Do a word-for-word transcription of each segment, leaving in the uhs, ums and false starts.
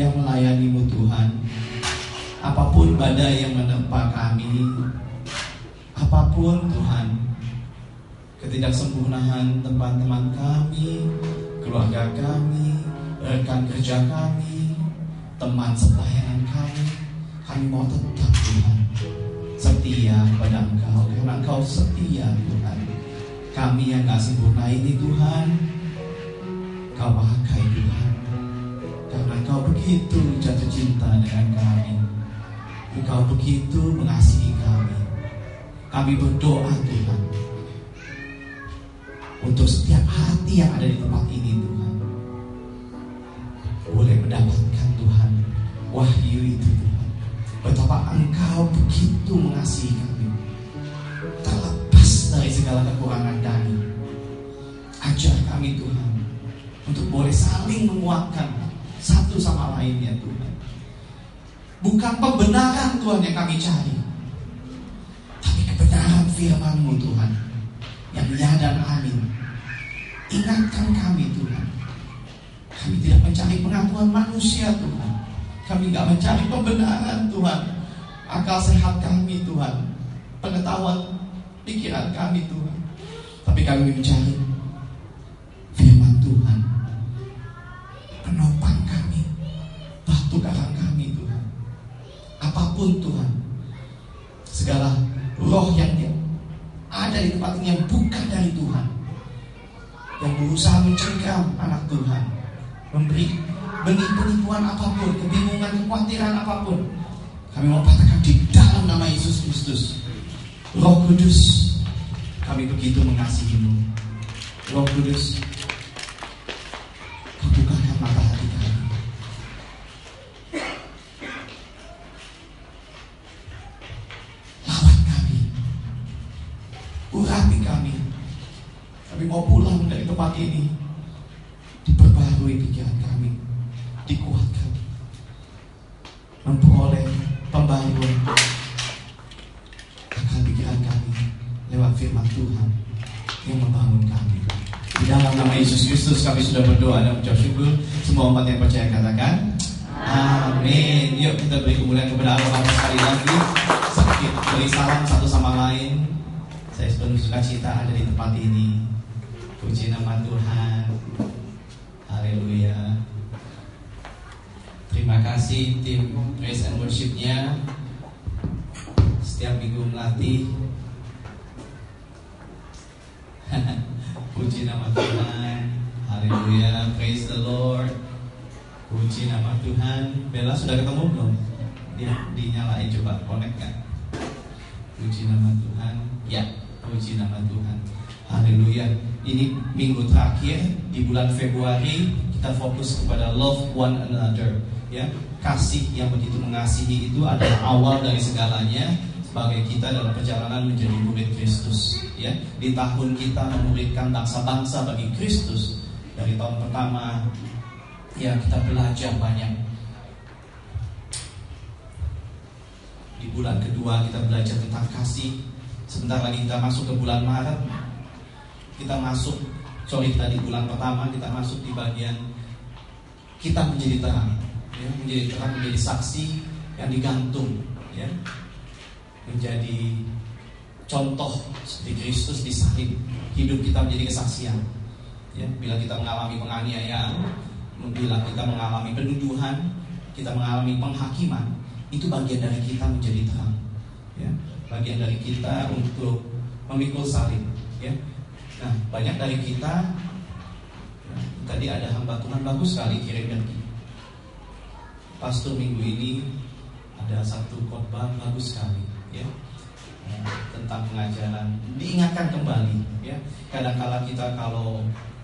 setia melayani-Mu Tuhan. Apapun badai yang menerpa kami, apapun Tuhan ketidaksempurnaan teman-teman kami, keluarga kami, rekan kerja kami, teman sepelayanan kami, kami mau tetap Tuhan setia kepada Engkau, karena Engkau setia Tuhan. Kami yang gak sempurna ini Tuhan, Kau pakai Tuhan, karena Engkau begitu jatuh cinta dengan kami, Engkau begitu mengasihi kami. Kami berdoa Tuhan untuk setiap hati yang ada di tempat ini Tuhan, boleh mendapatkan Tuhan wahyu itu Tuhan, betapa Engkau begitu mengasihi kami, terlepas dari segala kekurangan kami. Ajar kami Tuhan untuk boleh saling menguatkan satu sama lainnya Tuhan. Bukan pembenaran Tuhan yang kami cari, tapi kebenaran firman-Mu Tuhan yang ya dan amin. Ingatkan kami Tuhan, kami tidak mencari pengakuan manusia Tuhan, kami tidak mencari pembenaran Tuhan, akal sehat kami Tuhan, pengetahuan pikiran kami Tuhan, tapi kami mencari firman Tuhan, penopang kami, batu karang kami Tuhan. Apapun Tuhan, segala roh yang ada di tempat ini yang bukan dari Tuhan, yang berusaha mencengkram anak Tuhan, memberi benih penipuan apapun, kebingungan, kekhawatiran apapun, kami mau patahkan di dalam nama Yesus Kristus. Roh Kudus, kami begitu mengasihi-Mu. Roh Kudus, Kau bukakan mata hati kami, lawan kami, urapi kami. Kami mau pulang dari tempat ini diperbarui pikiran kami, dikuatkan, memperoleh pembaruan akal pikiran kami lewat firman Tuhan yang membangun kami. Di dalam nama Yesus Kristus kami sudah berdoa dan mengucap syukur. Semua umat yang percaya katakan amin. Yuk kita beri kemuliaan kepada Allah sekali lagi. Sakit beri salam satu sama lain. Saya sepenuh sukacita ada di tempat ini. Puji nama Tuhan. Haleluya. Terima kasih tim Praise and Worship-nya setiap minggu melatih. Puji nama Tuhan. Haleluya. Praise the Lord. Puji nama Tuhan. Bella sudah ketemu belum? Dia dinyalain, coba connect kan. Puji nama Tuhan. Ya, puji nama Tuhan. Haleluya. Ini minggu terakhir di bulan Februari, kita fokus kepada love one another. Ya, kasih yang begitu mengasihi itu adalah awal dari segalanya sebagai kita dalam perjalanan menjadi murid Kristus. Ya, di tahun kita memuridkan bangsa-bangsa bagi Kristus. Dari tahun pertama, ya kita belajar banyak. Di bulan kedua kita belajar tentang kasih. Sebentar lagi kita masuk ke bulan Maret. Kita masuk, sorry tadi bulan pertama kita masuk di bagian kita menjadi terang, ya, menjadi terang, menjadi saksi yang digantung, ya, menjadi contoh seperti Kristus disalib, hidup kita menjadi kesaksian. Ya, bila kita mengalami penganiayaan, bila kita mengalami penuduhan, kita mengalami penghakiman, itu bagian dari kita menjadi terang, ya, bagian dari kita untuk memikul salib, ya. Nah, banyak dari kita, ya, tadi ada hamba Tuhan bagus sekali kirimkan pastor minggu ini ada satu khotbah bagus sekali, ya, tentang pengajaran, diingatkan kembali, ya. Kadang-kala kita kalau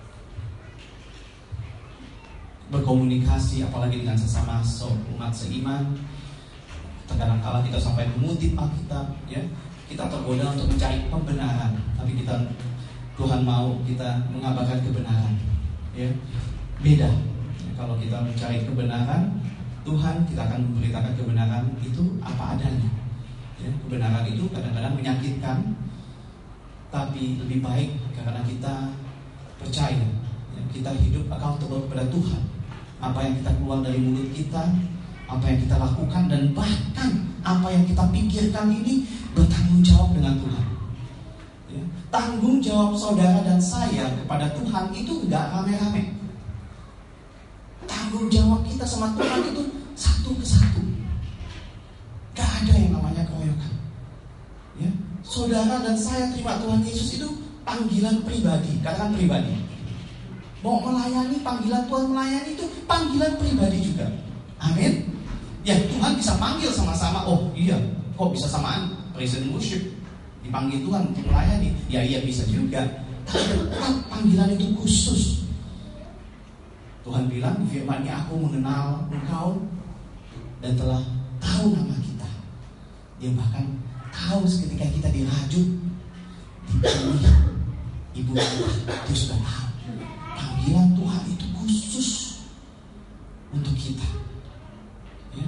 berkomunikasi, apalagi dengan sesama umat seiman, kadang-kala kita sampai mengutip Alkitab, ya, kita tergoda untuk mencari pembenaran, tapi kita Tuhan mau kita mengabarkan kebenaran, ya. Beda, ya, kalau kita mencari kebenaran, Tuhan kita akan memberitakan kebenaran itu apa adanya. Ya, kebenaran itu kadang-kadang menyakitkan, tapi lebih baik karena kita percaya, ya, kita hidup accountable kepada Tuhan, Apa yang kita keluar dari mulut kita, apa yang kita lakukan, dan bahkan apa yang kita pikirkan ini bertanggung jawab dengan Tuhan. Ya. Tanggung jawab saudara dan saya kepada Tuhan itu enggak rame-rame. Tanggung jawab kita sama Tuhan itu satu ke satu. Gak ada yang namanya keroyokan. Ya. Saudara dan saya terima Tuhan Yesus itu panggilan pribadi. Katakan pribadi. Mau melayani, panggilan Tuhan melayani itu panggilan pribadi juga. Amin. Ya, Tuhan bisa panggil sama-sama. Oh iya, kok bisa samaan? Praise and worship, dipanggil Tuhan untuk melayani. Ya iya bisa juga. Tapi tetap panggilan itu khusus. Tuhan bilang di firman-Nya, aku mengenal engkau dan telah tahu nama kita. Dia bahkan tahu ketika kita dirajut, dipilih ibu kita, dia sudah tahu. Panggilan Tuhan itu khusus untuk kita. Ya.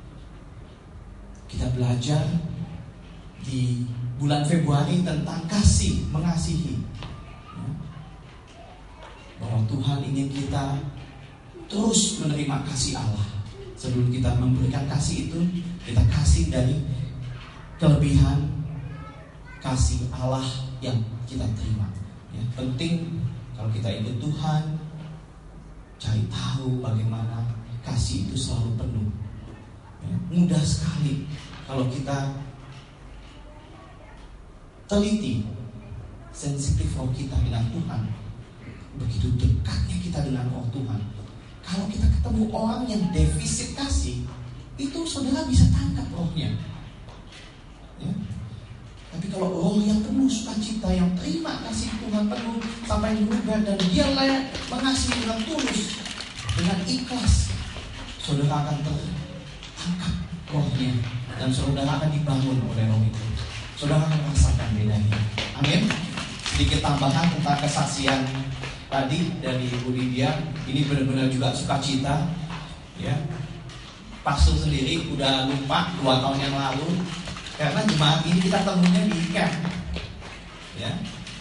Kita belajar di bulan Februari tentang kasih, mengasihi. Ya. Bahwa Tuhan ingin kita terus menerima kasih Allah. Sebelum kita memberikan kasih itu, kita kasih dari kelebihan kasih Allah yang kita terima. Ya. Penting kalau kita ikut Tuhan, cari tahu bagaimana kasih itu selalu penuh. Ya, mudah sekali kalau kita teliti, sensitif roh kita dengan Tuhan. Begitu dekatnya kita dengan roh Tuhan. Kalau kita ketemu orang yang defisit kasih, itu saudara bisa tangkap rohnya. Ya. Tapi kalau roh yang penuh sukacita, yang terima kasih Tuhan penuh sampai berubah, dan dia layak mengasihi dengan tulus, dengan ikhlas, saudara akan tertangkap rohnya, dan saudara akan dibangun oleh roh itu. Saudara akan merasakan bedanya. Amin. Sedikit tambahan tentang kesaksian tadi dari Ibu Lydia. Ini benar-benar juga sukacita. Ya, pastor sendiri udah lupa dua tahun yang lalu. Karena jemaat ini kita temunya di camp. Ya.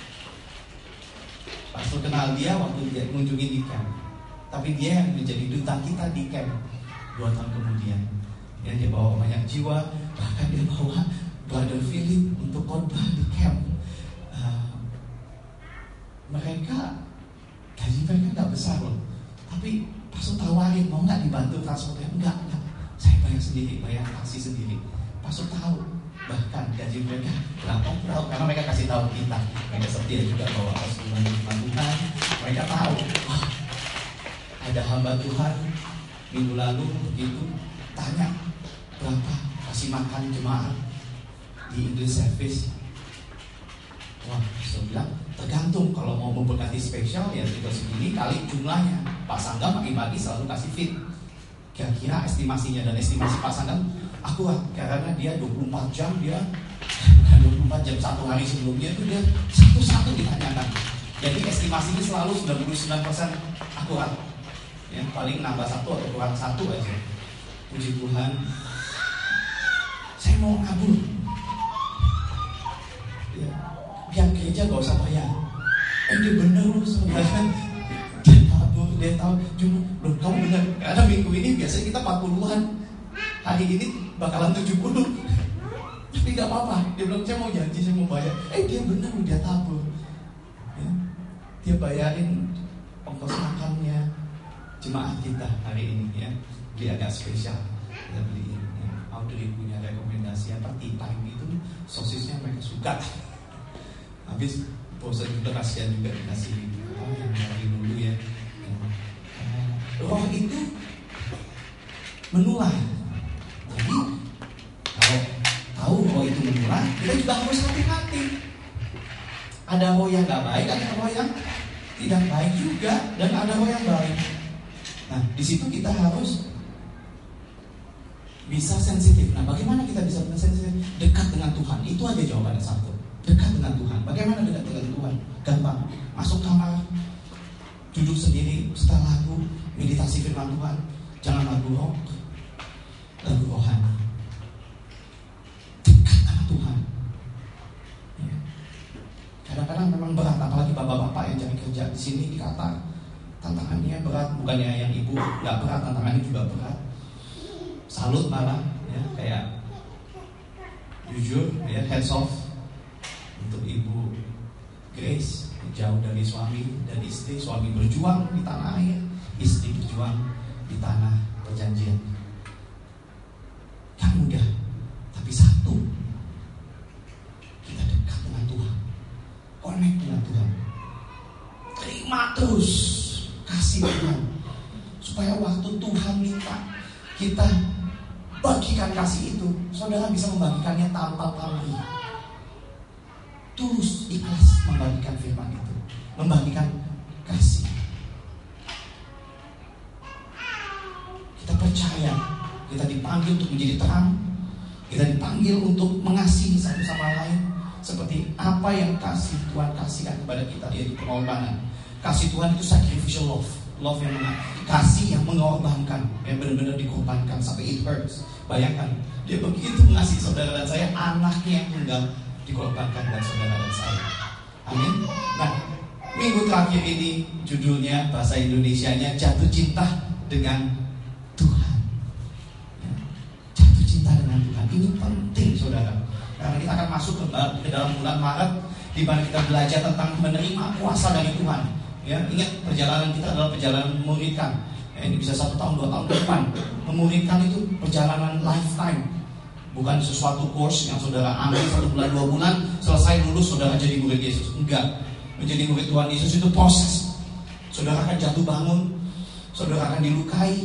Pastor kenal dia waktu dia mengunjungi di camp. Tapi dia yang menjadi duta kita di camp dua tahun kemudian. Ya, dia bawa banyak jiwa. Bahkan dia bawa Brother Philip untuk khotbah di camp. uh, Mereka gaji mereka gak besar loh. Tapi pastor tawarin, mau gak dibantu transportnya? Enggak, enggak. Saya bayar sendiri, bayar taksi sendiri. Pastor tahu bahkan gaji mereka berapa, tahu, karena mereka kasih tahu kita. Mereka setia juga bahwa harus membantu Tuhan. Mereka tahu, oh, ada hamba Tuhan minggu lalu begitu tanya berapa kasih makan jemaat di English service. Wah, saya bilang tergantung, kalau mau memberkati spesial ya kita segini kali jumlahnya. Pak Sanggam pagi-pagi selalu kasih fit. Kira-kira estimasinya, dan estimasi Pak Sanggam akurat karena dia dua puluh empat jam, dia dua puluh empat jam satu hari sebelumnya itu dia satu-satu ditanyakan. Jadi estimasinya selalu sembilan puluh sembilan persen akurat. Ya, paling nambah satu atau kurang satu aja. Puji Tuhan. Saya mau kabur. Ya, biar gereja gak usah bayar. Eh dia bener loh sebenarnya. Dia kabur, dia tahu. Cuma loh kamu bener. Karena minggu ini biasanya kita empat puluhan. Hari ini bakalan tujuh puluh. Tapi gak apa-apa. Dia bilang saya mau janji, saya mau bayar. Eh dia bener loh, dia tabur. Ya, dia bayarin ongkos makannya jemaat kita hari ini ya. Beli agak spesial. Kita beli ya. Audrey punya rekomendasi apa tea time itu, sosisnya mereka suka. Habis bosan juga, kasihan juga dikasih oh, yang dari dulu ya. Roh itu menular. Jadi kalau tahu roh itu menular, kita juga harus hati-hati. Ada roh yang gak baik, ada roh yang tidak baik juga, dan ada roh yang baik. Nah, di situ kita harus bisa sensitif. Nah, bagaimana kita bisa sensitif? Dekat dengan Tuhan. Itu aja jawabannya satu. Dekat dengan Tuhan. Bagaimana dekat dengan Tuhan? Gampang. Masuk kamar, duduk sendiri, setelah lagu, meditasi firman Tuhan. Jangan lagu rock, lagu rohani. Dekat dengan Tuhan. Ya. Kadang-kadang memang berat, apalagi bapak-bapak yang cari kerja di sini di Qatar. Tantangannya berat, bukannya yang ibu ibu nggak berat, tantangannya juga berat. Salut malah, ya, kayak jujur, ya, hands off untuk Ibu Grace, jauh dari suami dan istri. Suami berjuang di tanah air, istri berjuang di tanah perjanjian. Gak mudah, tapi satu, kita dekat dengan Tuhan, connect dengan Tuhan, terima terus kasih Tuhan, supaya waktu Tuhan minta kita bagikan kasih itu, saudara bisa membagikannya tanpa pamrih, tulus, ikhlas membagikan firman itu, membagikan kasih. Kita percaya kita dipanggil untuk menjadi terang, kita dipanggil untuk mengasihi satu sama lain, seperti apa yang kasih Tuhan kasihkan kepada kita, yaitu pengorbanan. Kasih Tuhan itu sacrificial love, love yang kasih yang mengorbankan, yang benar-benar dikorbankan sampai it hurts. Bayangkan, dia begitu mengasihi saudara dan saya, anaknya yang tunggal dikorbankan dan saudara dan saya. Amin. Nah, minggu terakhir ini judulnya bahasa Indonesianya jatuh cinta dengan Tuhan. Ya, jatuh cinta dengan Tuhan ini penting, saudara, karena kita akan masuk ke, ke dalam bulan Maret, di mana kita belajar tentang menerima kuasa dari Tuhan. Ya, ingat perjalanan kita adalah perjalanan memuridkan. Ya, ini bisa satu tahun, dua tahun ke depan. Memuridkan itu perjalanan lifetime, bukan sesuatu course yang saudara ambil satu bulan, dua bulan, selesai lulus saudara jadi murid Yesus. Enggak. Menjadi murid Tuhan Yesus itu proses. Saudara akan jatuh bangun, saudara akan dilukai,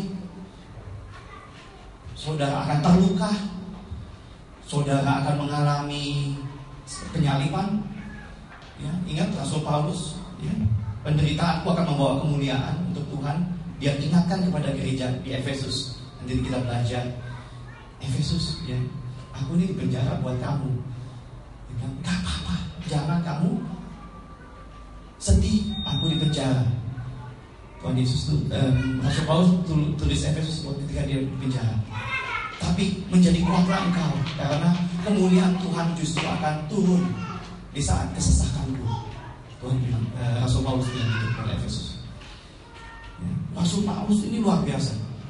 saudara akan terluka, saudara akan mengalami penyaliban. Ya, ingat Rasul Paulus, ya, penderitaanku akan membawa kemuliaan untuk Tuhan. Dia ingatkan kepada gereja di Efesus. Nanti kita belajar Efesus, ya, aku ini di penjara buat kamu. Dia bilang, gak apa-apa, jangan kamu sedih, aku di penjara. Tuhan Yesus tuh, um, Rasul Paulus tulis Efesus ketika dia di penjara. Tapi menjadi kuatlah engkau, karena kemuliaan Tuhan justru akan turun di saat kesesakanku. Tuhan bilang, uh, Rasul Paulus bilang gitu kepada Efesus. Ya, Rasul Paulus ini luar biasa.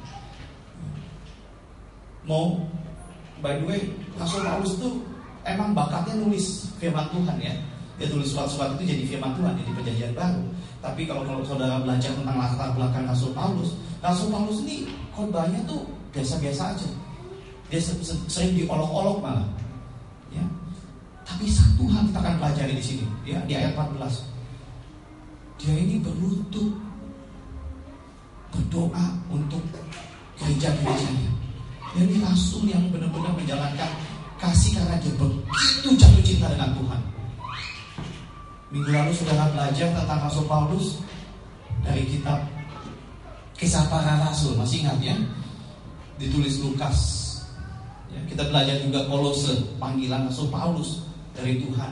Mau, by the way, Rasul Paulus itu emang bakatnya nulis firman Tuhan, ya. Dia tulis surat-surat itu jadi firman Tuhan, jadi perjanjian baru. Tapi kalau, kalau saudara belajar tentang latar belakang Rasul Paulus, Rasul Paulus ini khotbahnya tuh biasa-biasa aja. Dia sering diolok-olok malah, ya. Tapi satu hal kita akan pelajari di sini, ya, di ayat empat belas. Dia ini berlutut berdoa untuk gereja-gerejanya. Dia ini rasul yang benar-benar menjalankan kasih karena dia begitu jatuh cinta dengan Tuhan. Minggu lalu saudara belajar tentang Rasul Paulus dari kitab Kisah Para Rasul, masih ingat, ya? Ditulis Lukas. Ya, kita belajar juga Kolose, panggilan Rasul Paulus dari Tuhan.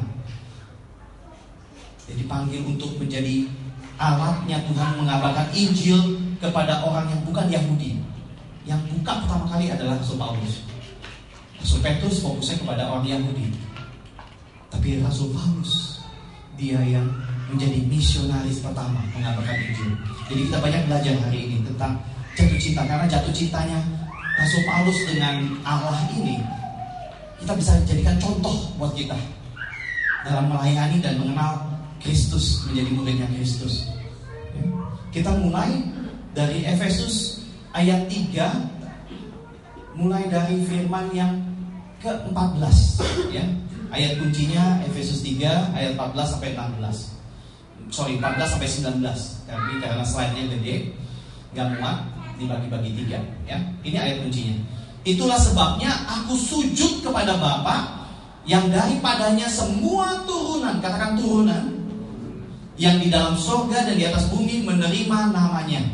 Dia dipanggil untuk menjadi alatnya Tuhan mengabarkan Injil kepada orang yang bukan Yahudi. Yang buka pertama kali adalah Rasul Paulus. Rasul Petrus fokusnya kepada orang Yahudi, tapi Rasul Paulus dia yang menjadi misionaris pertama mengabarkan Injil. Jadi kita banyak belajar hari ini tentang jatuh cinta, karena jatuh cintanya Rasul Paulus dengan Allah ini kita bisa jadikan contoh buat kita dalam melayani dan mengenal Kristus, menjadi muridnya Kristus. Kita mulai dari Efesus ayat tiga, mulai dari firman yang ke empat belas, ya. Ayat kuncinya Efesus tiga ayat empat belas sampai enam belas. Sorry, empat belas sampai sembilan belas. Tapi karena slide-nya gede, enggak muat, dibagi-bagi tiga, ya. Ini ayat kuncinya. Itulah sebabnya aku sujud kepada Bapa yang daripadanya semua turunan, katakan turunan, yang di dalam surga dan di atas bumi menerima namanya.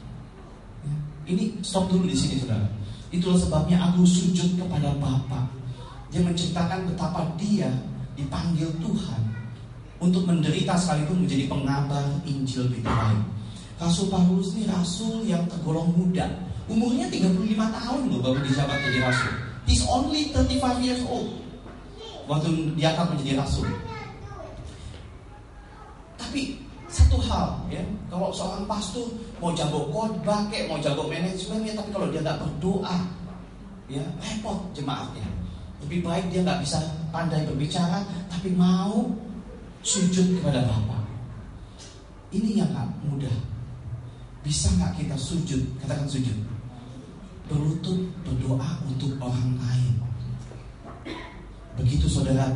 Ini stop dulu di sini, saudara. Itulah sebabnya aku sujud kepada Bapa. Dia menceritakan betapa dia dipanggil Tuhan untuk menderita sekalipun menjadi pengabar Injil berita baik. Rasul Paulus ini rasul yang tergolong muda. Umurnya tiga puluh lima tahun loh baru dijabat jadi rasul. He's only thirty-five years old waktu diangkat menjadi rasul. Tapi Satu hal ya, kalau seorang pastor mau jago khotbah kayak mau jago manajemen ya, tapi kalau dia nggak berdoa ya repot jemaatnya. Lebih baik dia nggak bisa pandai berbicara tapi mau sujud kepada Bapa. Ini yang nggak mudah. Bisa nggak kita sujud? Katakan sujud. Berlutut berdoa untuk orang lain. Begitu saudara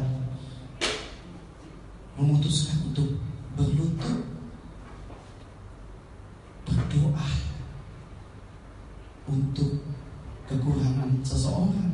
memutuskan untuk berlutut berdoa untuk kekurangan seseorang,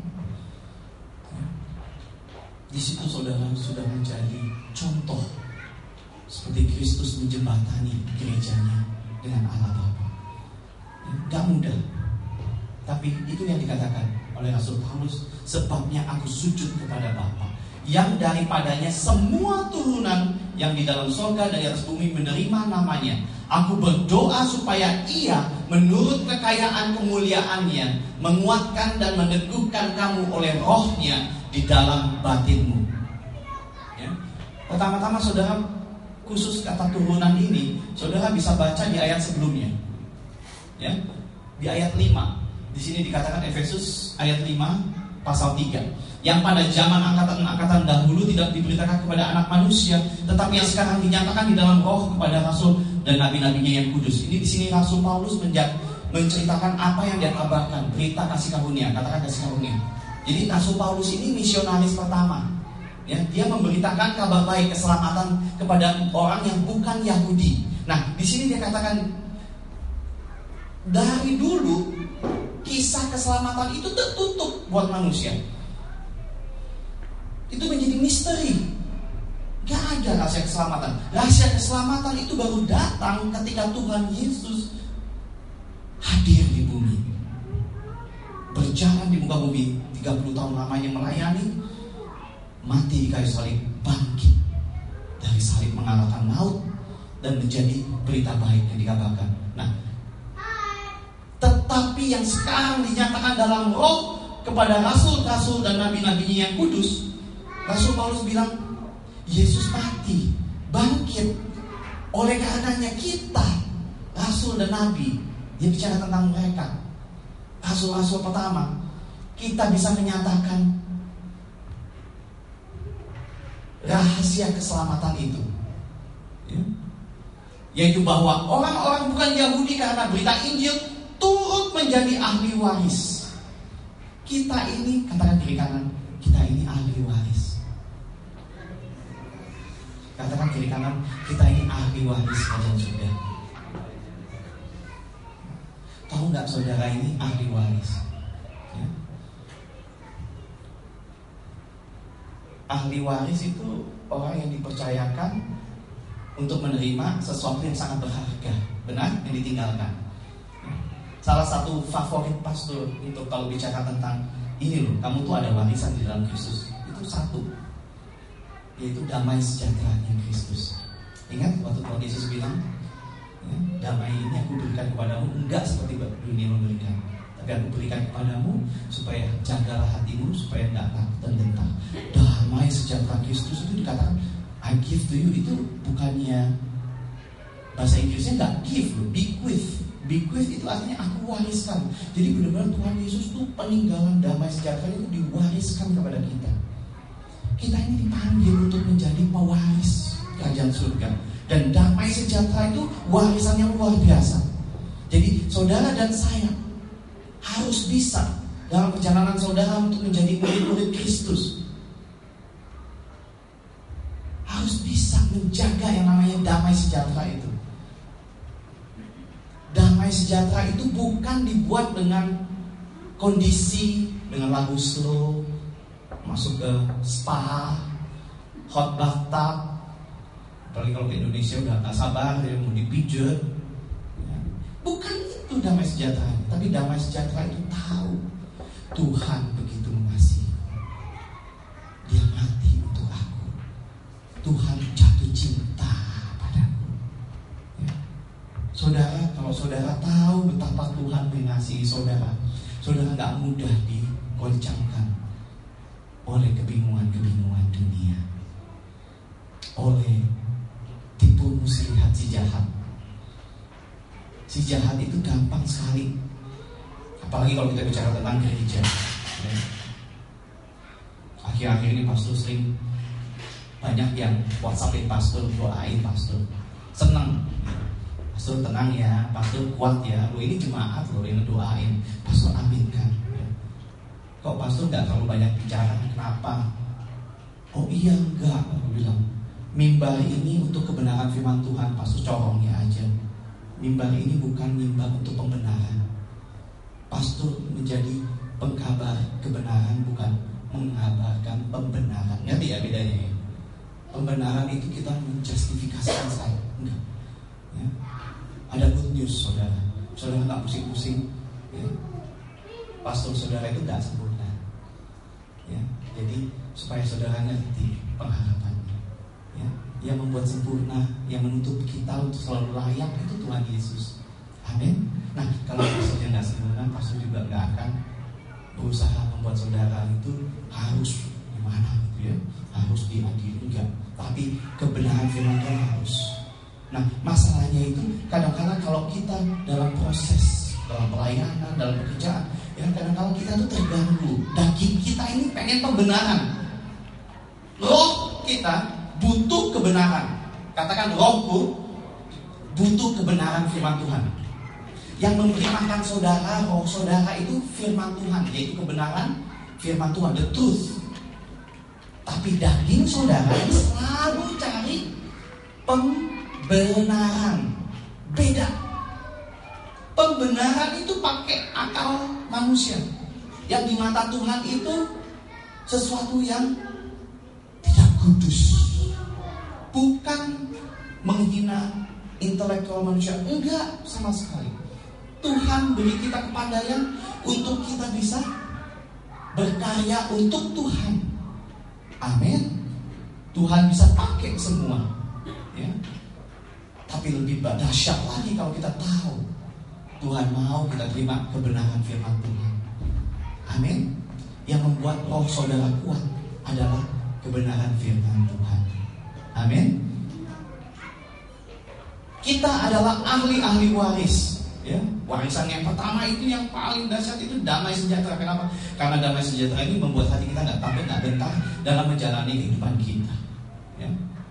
di situ saudara sudah menjadi contoh seperti Kristus menjembatani gerejanya dengan Allah Bapa. Gak mudah, tapi itu yang dikatakan oleh Rasul Paulus, sebabnya aku sujud kepada Bapa yang daripadanya semua turunan yang di dalam surga dan di atas bumi menerima namanya. Aku berdoa supaya ia menurut kekayaan kemuliaannya menguatkan dan meneguhkan kamu oleh rohnya di dalam batinmu. Ya. Pertama-tama saudara, khusus kata turunan ini saudara bisa baca di ayat sebelumnya. Ya. Di ayat lima. Di sini dikatakan Efesus ayat lima pasal tiga. Yang pada zaman angkatan-angkatan dahulu tidak diberitakan kepada anak manusia, tetapi yang sekarang dinyatakan di dalam roh kepada rasul dan nabi-nabinya yang kudus. Ini di sini Rasul Paulus menjak, menceritakan apa yang dia kabarkan, berita kasih karunia, katakan kasih karunia. Jadi Rasul Paulus ini misionaris pertama. Ya, dia memberitakan kabar baik keselamatan kepada orang yang bukan Yahudi. Nah, di sini dia katakan dari dulu kisah keselamatan itu tertutup buat manusia. Itu menjadi misteri. Gak ada rahasia keselamatan. Rahasia keselamatan itu baru datang ketika Tuhan Yesus hadir di bumi, berjalan di muka bumi tiga puluh tahun lamanya melayani, mati di kayu salib, bangkit dari salib mengalahkan maut dan menjadi berita baik yang dikabarkan. Nah, tetapi yang sekarang dinyatakan dalam roh kepada rasul-rasul dan nabi-nabinya yang kudus, Rasul Paulus bilang Yesus mati, bangkit. Oleh karenanya kita, rasul dan nabi, dia bicara tentang mereka, rasul-rasul pertama, kita bisa menyatakan rahasia keselamatan itu, ya? Yaitu bahwa orang-orang bukan Yahudi karena berita Injil turut menjadi ahli waris. Kita ini, katakan kiri kanan, kita ini ahli waris. Katakan kiri kanan, kita ini ahli waris kerajaan surga. Tahu nggak saudara ini ahli waris? Ya. Ahli waris itu orang yang dipercayakan untuk menerima sesuatu yang sangat berharga, benar, yang ditinggalkan. Salah satu favorit pastor untuk kalau bicara tentang ini loh, kamu tuh ada warisan di dalam Kristus, itu satu, yaitu damai sejahteranya Kristus. Ingat waktu Tuhan Yesus bilang, ya, damai ini aku berikan kepadamu, enggak seperti dunia memberikan, tapi aku berikan kepadamu supaya jagalah hatimu, supaya enggak takut dan gentar. Damai sejahtera Kristus itu dikatakan I give to you, itu bukannya bahasa Inggrisnya enggak give loh, bequeath. Bequeath itu artinya aku wariskan. Jadi benar-benar Tuhan Yesus itu peninggalan damai sejahtera itu diwariskan kepada kita. Kita ini dipanggil untuk menjadi pewaris kerajaan surga. Dan damai sejahtera itu warisan yang luar biasa. Jadi saudara dan saya harus bisa dalam perjalanan saudara untuk menjadi murid-murid Kristus, harus bisa menjaga yang namanya damai sejahtera itu. Damai sejahtera itu bukan dibuat dengan kondisi, dengan lagu slow, masuk ke spa, hot bathtub. Apalagi kalau ke Indonesia udah gak sabar ya, mau dipijat. Bukan itu damai sejahtera. Tapi damai sejahtera itu tahu Tuhan begitu mengasihi, Dia mati untuk aku, Tuhan jatuh cinta padaku. Ya. Saudara, kalau saudara tahu betapa Tuhan mengasihi saudara, saudara gak mudah digoncangkan oleh kebingungan-kebingungan dunia, oleh tipu muslihat si jahat. Si jahat itu gampang sekali, apalagi kalau kita bicara tentang gereja. Akhir-akhir ini pastor sering banyak yang WhatsAppin pastor, doain pastor. Senang, pastor tenang ya, pastor kuat ya. Lo ini jemaat lo yang doain, pastor aminkan. Kok pastor nggak terlalu banyak bicara? Kenapa? Oh iya enggak, aku bilang. Mimbar ini untuk kebenaran firman Tuhan, pastor corongnya aja. Mimbar ini bukan mimbar untuk pembenaran. Pastor menjadi pengkabar kebenaran, bukan mengabarkan pembenaran. Ngerti ya bedanya ya? Pembenaran itu kita menjustifikasikan saya. Enggak. Ya. Ada good news saudara. Saudara nggak pusing-pusing. Ya. Pastor saudara itu nggak sempurna. Ya. Jadi supaya saudara ngerti pengharapannya. Ya. Yang membuat sempurna, yang menuntut kita untuk selalu layak itu Tuhan Yesus. Amin. Nah, kalau pastornya nggak sempurna, pastor juga nggak akan berusaha membuat saudara itu harus gimana gitu ya, harus diadili, enggak. Tapi kebenaran firman Tuhan harus. Nah, masalahnya itu kadang-kadang kalau kita dalam proses, dalam pelayanan, dalam pekerjaan, ya kadang-kadang kita tuh terganggu. Daging kita ini pengen pembenaran. Roh kita butuh kebenaran. Katakan rohku butuh kebenaran firman Tuhan. Yang memberi makan saudara, roh saudara itu firman Tuhan, yaitu kebenaran firman Tuhan, the truth. Tapi daging saudara selalu cari pembenaran. Beda. Pembenaran itu pakai akal manusia. Yang di mata Tuhan itu sesuatu yang tidak kudus. Bukan menghina intelektual manusia, enggak sama sekali. Tuhan beri kita kepandaian untuk kita bisa berkarya untuk Tuhan. Amin. Tuhan bisa pakai semua, ya. Tapi lebih dahsyat lagi kalau kita tahu Tuhan mau kita terima kebenaran firman Tuhan. Amin. Yang membuat roh saudara kuat adalah kebenaran firman Tuhan. Amin. Kita adalah ahli-ahli waris. Ya, warisan yang pertama itu yang paling dahsyat itu damai sejahtera. Kenapa? Karena damai sejahtera ini membuat hati kita nggak takut, nggak gentar dalam menjalani kehidupan kita. Ya.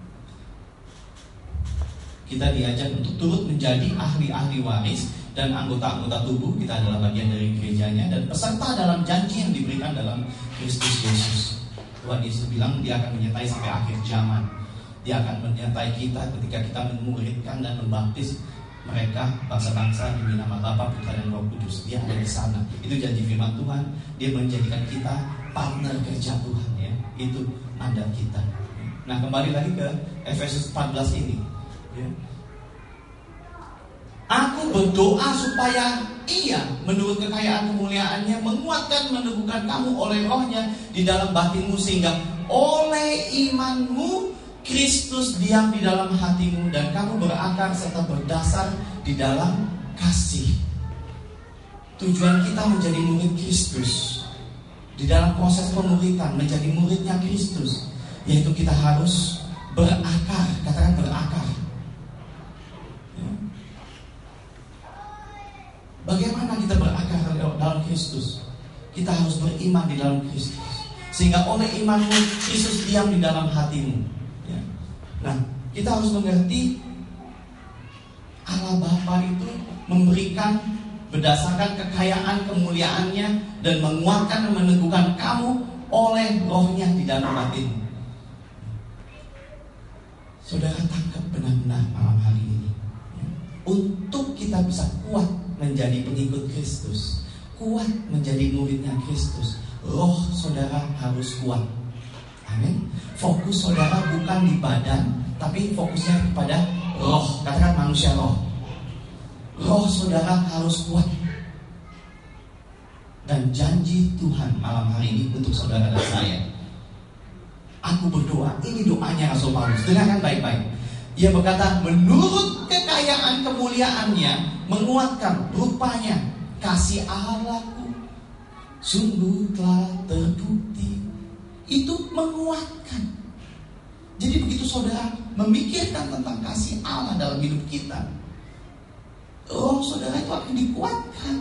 Kita diajak untuk turut menjadi ahli-ahli waris dan anggota-anggota tubuh. Kita adalah bagian dari gerejanya dan peserta dalam janji yang diberikan dalam Kristus Yesus. Tuhan Yesus bilang Dia akan menyertai sampai akhir zaman. Dia akan menyertai kita ketika kita memuridkan dan membaptis mereka bangsa-bangsa demi nama Bapa, Putra dan Roh Kudus. Dia ada di sana. Itu janji firman Tuhan. Dia menjadikan kita partner kerja Tuhan, ya. Itu mandat kita. Nah, kembali lagi ke Efesus empat belas ini, ya. Aku berdoa supaya Ia menurut kekayaan kemuliaannya menguatkan meneguhkan kamu oleh rohnya di dalam batinmu, sehingga oleh imanmu Kristus diam di dalam hatimu dan kamu berakar serta berdasar di dalam kasih. Tujuan kita menjadi murid Kristus di dalam proses pemuritan, menjadi muridnya Kristus, yaitu kita harus berakar. Katakan berakar. Ya. Bagaimana kita berakar dalam Kristus? Kita harus beriman di dalam Kristus, sehingga oleh imanmu Kristus diam di dalam hatimu. Nah, kita harus mengerti Allah Bapa itu memberikan berdasarkan kekayaan kemuliaannya dan menguatkan dan meneguhkan kamu oleh rohnya di dalam batin. Saudara tangkap benar-benar malam hari ini. Untuk kita bisa kuat menjadi pengikut Kristus, kuat menjadi muridnya Kristus, roh saudara harus kuat. Amin. Fokus saudara bukan di badan, tapi fokusnya kepada roh. Katakan manusia roh. Roh saudara harus kuat. Dan janji Tuhan malam hari ini untuk saudara dan saya. Aku berdoa, ini doanya Rasul Paulus. Dengarkan baik-baik. Ia berkata, menurut kekayaan kemuliaannya, menguatkan rupanya kasih Allahku sungguh telah terbukti. Itu menguatkan. Jadi begitu saudara memikirkan tentang kasih Allah dalam hidup kita, roh saudara itu akan dikuatkan.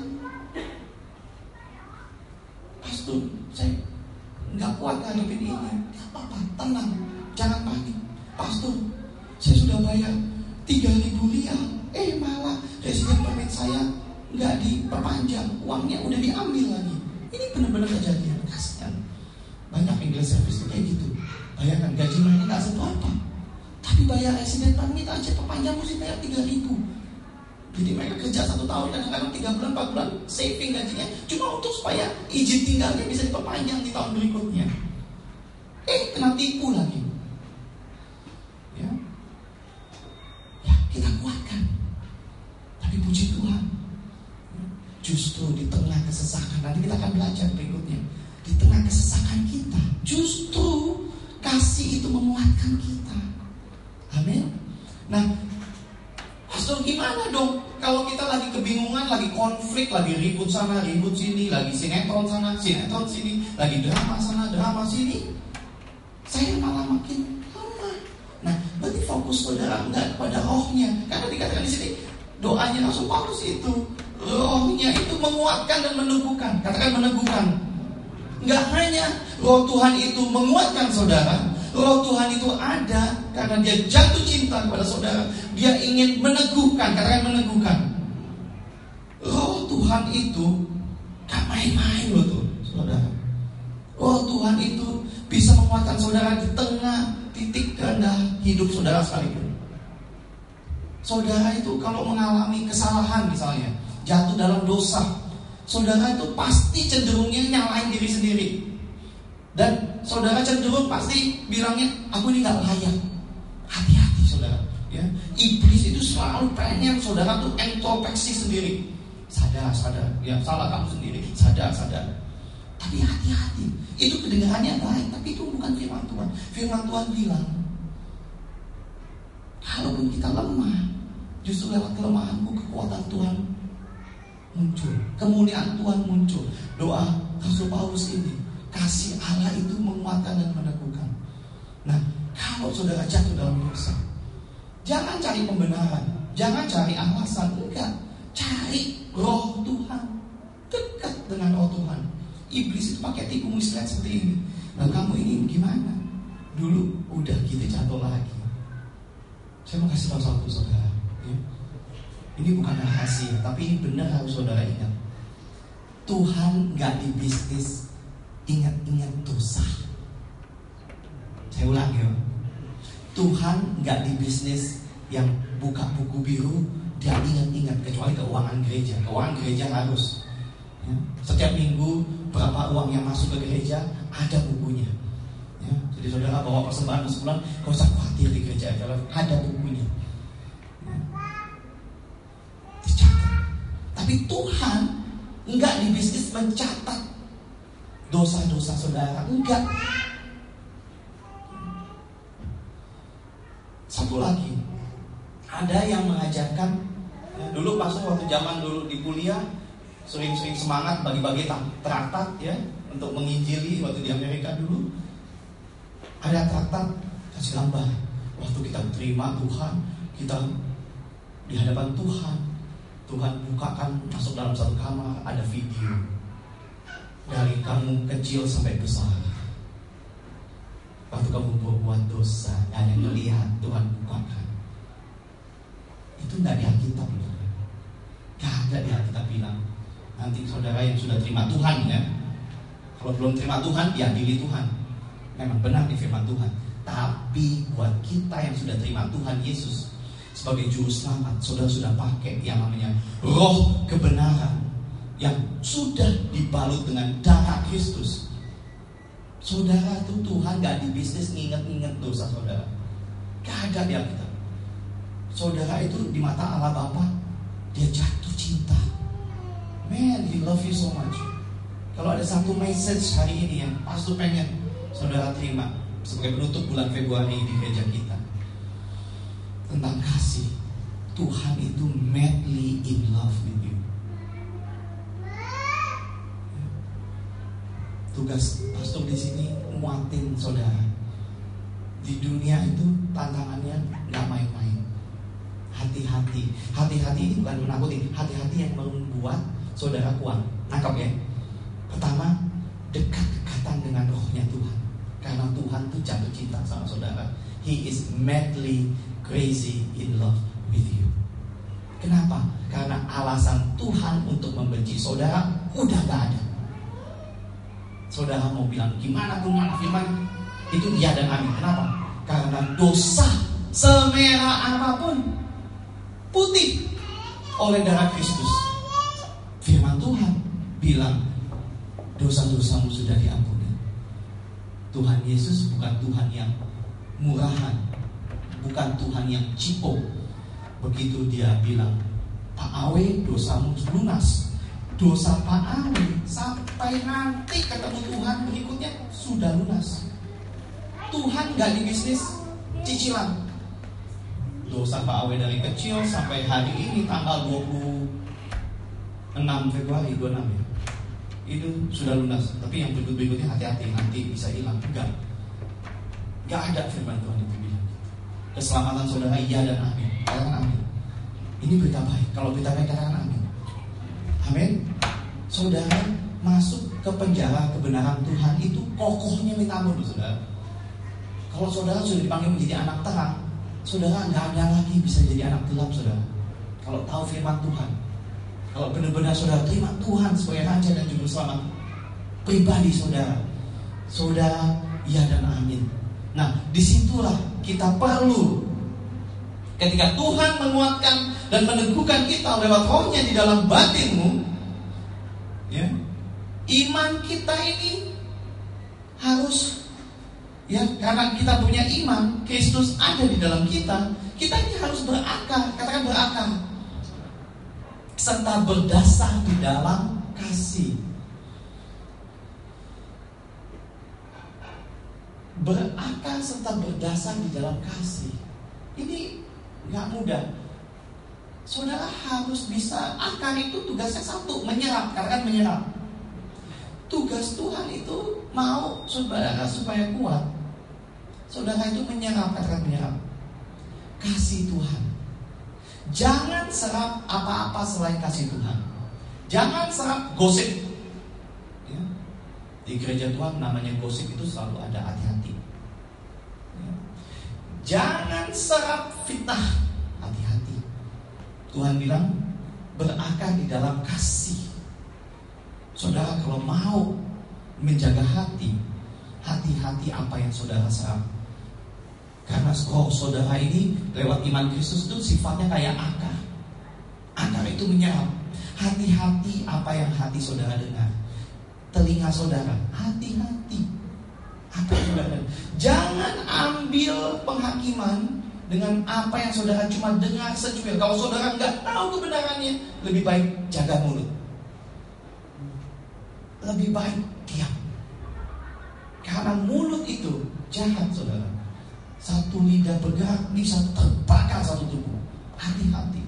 Pastor, saya nggak kuat ngadepin ini. Gak apa-apa, tenang, jangan panik. Pastor, saya sudah bayar tiga ribu rial, eh malah residen permit saya nggak diperpanjang, uangnya udah diambil lagi. Ini benar-benar kejadian, kasihan. Banyak English service itu kayak gitu. Bayangkan gaji mereka nggak seberapa, tapi bayar residen permit aja perpanjang mesti bayar tiga ribu. Jadi mereka kerja satu tahun, kadang-kadang tiga bulan, empat bulan saving gajinya cuma untuk supaya izin tinggalnya bisa diperpanjang di tahun berikutnya. Eh kena tipu lagi. Ya, ya kita kuatkan. Tapi puji Tuhan, justru di tengah kesesakan, nanti kita akan belajar berikutnya, di tengah kesesakan kita, justru kasih itu menguatkan kita. Amin. Nah, Pastor, gimana dong kalau kita lagi kebingungan, lagi konflik, lagi ribut sana, ribut sini, lagi sinetron sana, sinetron sini, lagi drama sana, drama sini, saya malah makin lemah. Nah, berarti fokus saudara enggak kepada rohnya, karena dikatakan di sini doanya langsung Paulus itu, rohnya itu menguatkan dan meneguhkan. Katakan meneguhkan. Enggak hanya roh Tuhan itu menguatkan saudara, roh Tuhan itu ada karena dia jatuh cinta kepada saudara. Dia ingin meneguhkan, katakan meneguhkan. Roh Tuhan itu gak main-main loh tuh, saudara. Roh Tuhan itu bisa menguatkan saudara di tengah titik rendah hidup saudara sekalipun. Saudara itu kalau mengalami kesalahan misalnya, jatuh dalam dosa, saudara itu pasti cenderungnya nyalain diri sendiri. Dan saudara cenderung pasti bilangnya, aku ini gak layak. Hati-hati saudara, ya. Iblis itu selalu pengen saudara tuh introspeksi sendiri. Sadar, sadar, ya salah kamu sendiri, sadar, sadar. Tapi hati-hati, itu kedengarannya baik, tapi itu bukan firman Tuhan. Firman Tuhan bilang, kalaupun kita lemah, justru lewat kelemahanku kekuatan Tuhan muncul, kemuliaan Tuhan muncul. Doa Rasul Paulus ini, kasih Allah itu menguatkan dan meneguhkan. Nah, kalau saudara jatuh dalam dosa, jangan cari pembenaran, jangan cari alasan, enggak. Cari roh Tuhan, dekat dengan roh Tuhan. Iblis itu pakai tipu muslihat seperti ini. Nah, kamu ini gimana? Dulu udah gitu jatuh lagi. Saya mau kasih tahu satu saudara, ya. Ini bukan rahasia, tapi ini benar harus saudara ingat. Tuhan gak di bisnis ingat-ingat dosa. Saya ulang ya. Tuhan gak di bisnis yang buka buku biru dia ingat-ingat, kecuali keuangan gereja. Keuangan gereja harus, ya. Setiap minggu berapa uang yang masuk ke gereja ada bukunya, ya. Jadi saudara bawa persembahan sebulan, gak usah khawatir di gereja, ada bukunya, ya. Dicatat. Tapi Tuhan enggak di bisnis mencatat dosa-dosa saudara, enggak. Satu lagi, ada yang mengajarkan, ya, dulu pas waktu zaman dulu di kuliah sering-sering semangat bagi-bagi traktat, ya, untuk menginjili waktu di Amerika dulu. Ada traktat kasih gambar, waktu kita terima Tuhan, kita di hadapan Tuhan, Tuhan bukakan masuk dalam satu kamar, ada video dari kamu kecil sampai besar. Waktu kamu berbuat dosa, ada yang melihat, Tuhan bukakan. Itu gak di Alkitab, gak ada di Alkitab bilang nanti saudara yang sudah terima Tuhan, ya, kalau belum terima Tuhan, diadili Tuhan. Memang benar di firman Tuhan. Tapi buat kita yang sudah terima Tuhan Yesus sebagai juru selamat, saudara sudah pakai yang namanya roh kebenaran yang sudah dibalut dengan darah Kristus. Saudara itu Tuhan gak di bisnis nginget-nginget dosa saudara. Gak ada di Alkitab. Saudara itu di mata Allah Bapa, dia jatuh cinta. Man, He love you so much. Kalau ada satu message hari ini yang pastor pengen saudara terima sebagai penutup bulan Februari di gereja kita, tentang kasih. Tuhan itu madly in love with you. Tugas pastor di sini nguatin saudara. Di dunia itu tantangannya nggak main-main. Hati-hati, hati-hati itu bukan menakuti, hati-hati yang membuat saudara kuat. Nangkap ya. Pertama, dekat-dekatan dengan rohnya Tuhan. Karena Tuhan tuh jatuh cinta sama saudara. He is madly crazy in love with you. Kenapa? Karena alasan Tuhan untuk membenci saudara udah gak ada. Saudara mau bilang gimana tuh mana firman? Itu iya dan amin. Kenapa? Karena dosa semerah apapun putih oleh darah Kristus. Firman Tuhan bilang dosa-dosamu sudah diampuni. Tuhan Yesus bukan Tuhan yang murahan, bukan Tuhan yang cipo. Begitu dia bilang, Pak Awe dosamu lunas. Dosa Pak Awe sampai nanti ketemu Tuhan berikutnya sudah lunas. Tuhan gak di bisnis cicilan. Dosa Pak Awe dari kecil sampai hari ini tanggal dua puluh enam Februari dua puluh enam ya, itu sudah lunas. Tapi yang berikut-berikutnya hati-hati, nanti bisa hilang. Enggak, enggak ada firman Tuhan itu bilang. Keselamatan saudara iya dan amin. Katakan amin. Ini berita baik. Kalau berita baik katakan amin. Amin. Saudara masuk ke penjara kebenaran Tuhan itu kokohnya minta ampun, saudara. Kalau saudara sudah dipanggil menjadi anak terang, saudara nggak ada lagi bisa jadi anak gelap, saudara. Kalau tahu firman Tuhan, kalau benar-benar saudara terima Tuhan sebagai Raja dan Juru Selamat pribadi saudara, saudara iya dan amin. Nah, disitulah kita perlu, ketika Tuhan menguatkan dan meneguhkan kita lewat rohnya di dalam batinmu, ya, iman kita ini harus, ya, karena kita punya iman, Kristus ada di dalam kita, kita ini harus berakar, katakan berakar, serta berdasar di dalam kasih. Berakar serta berdasar di dalam kasih. Ini gak mudah. Saudara harus bisa, akar itu tugasnya satu, menyerap, katakan menyerap. Tugas Tuhan itu mau saudara supaya kuat, saudara itu menyerap, katakan menyerap kasih Tuhan. Jangan serap apa-apa selain kasih Tuhan. Jangan serap gosip, ya. Di gereja Tuhan namanya gosip itu selalu ada, hati-hati, ya. Jangan serap fitnah, hati-hati. Tuhan bilang berakar di dalam kasih. Saudara kalau mau menjaga hati, hati-hati apa yang saudara serap. Karena roh saudara ini lewat iman Kristus itu sifatnya kayak akar. Akar itu menyerap. Hati-hati apa yang hati saudara dengar. Telinga saudara, hati-hati apa yang saudara dengar. Jangan ambil penghakiman dengan apa yang saudara cuma dengar secuil. Kalau saudara nggak tahu kebenarannya, lebih baik jaga mulut. Lebih baik diam. Karena mulut itu jahat, saudara. Satu lidah bergerak bisa terbakar satu tubuh. Hati-hati.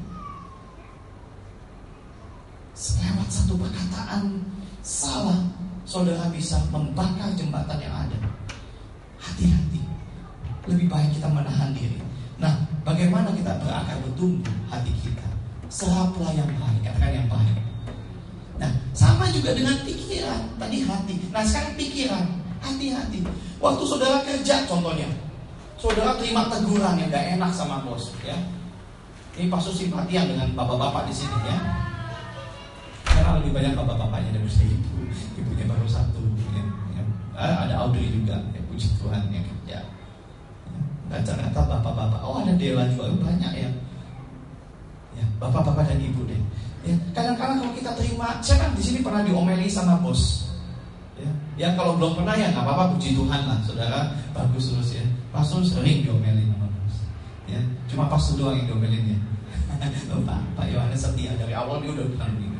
Lewat satu perkataan salah, saudara bisa membakar jembatan yang ada. Hati-hati. Lebih baik kita menahan diri. Nah, bagaimana kita berakar bertumbuh hati kita? Seraplah yang baik, katakan yang baik. Nah, sama juga dengan pikiran. Tadi hati. Nah, sekarang pikiran. Hati-hati. Waktu saudara kerja contohnya, saudara terima teguran yang gak enak sama bos, ya. Ini pastor simpatian dengan bapak-bapak di sini, ya. Karena lebih banyak bapak-bapaknya daripada ibu. Ibunya baru satu, ya. Ya. Ada Audrey juga, ya, puji Tuhan yang kerja. Dan ternyata bapak-bapak, oh ada Dela juga, banyak ya. Ya, bapak-bapak dan ibu deh. Ya, kadang-kadang kalau kita terima, saya kan di sini pernah diomeli sama bos. Ya, ya kalau belum pernah ya nggak apa-apa, puji Tuhan lah, saudara, bagus terus ya. Pastor sering diomelin sama bos. Ya, cuma pastor doang yang diomelin ya. Pak, Pak Yohanes setia dari awal dia udah bilang begini.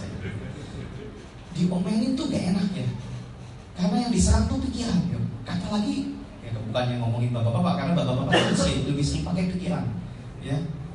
Diomelin tuh gak enak ya, karena yang diserang tuh pikiran. Ya. Kata lagi, ya bukan yang ngomongin bapak-bapak, karena bapak-bapak lebih sering, lebih sering pakai pikiran. Ya,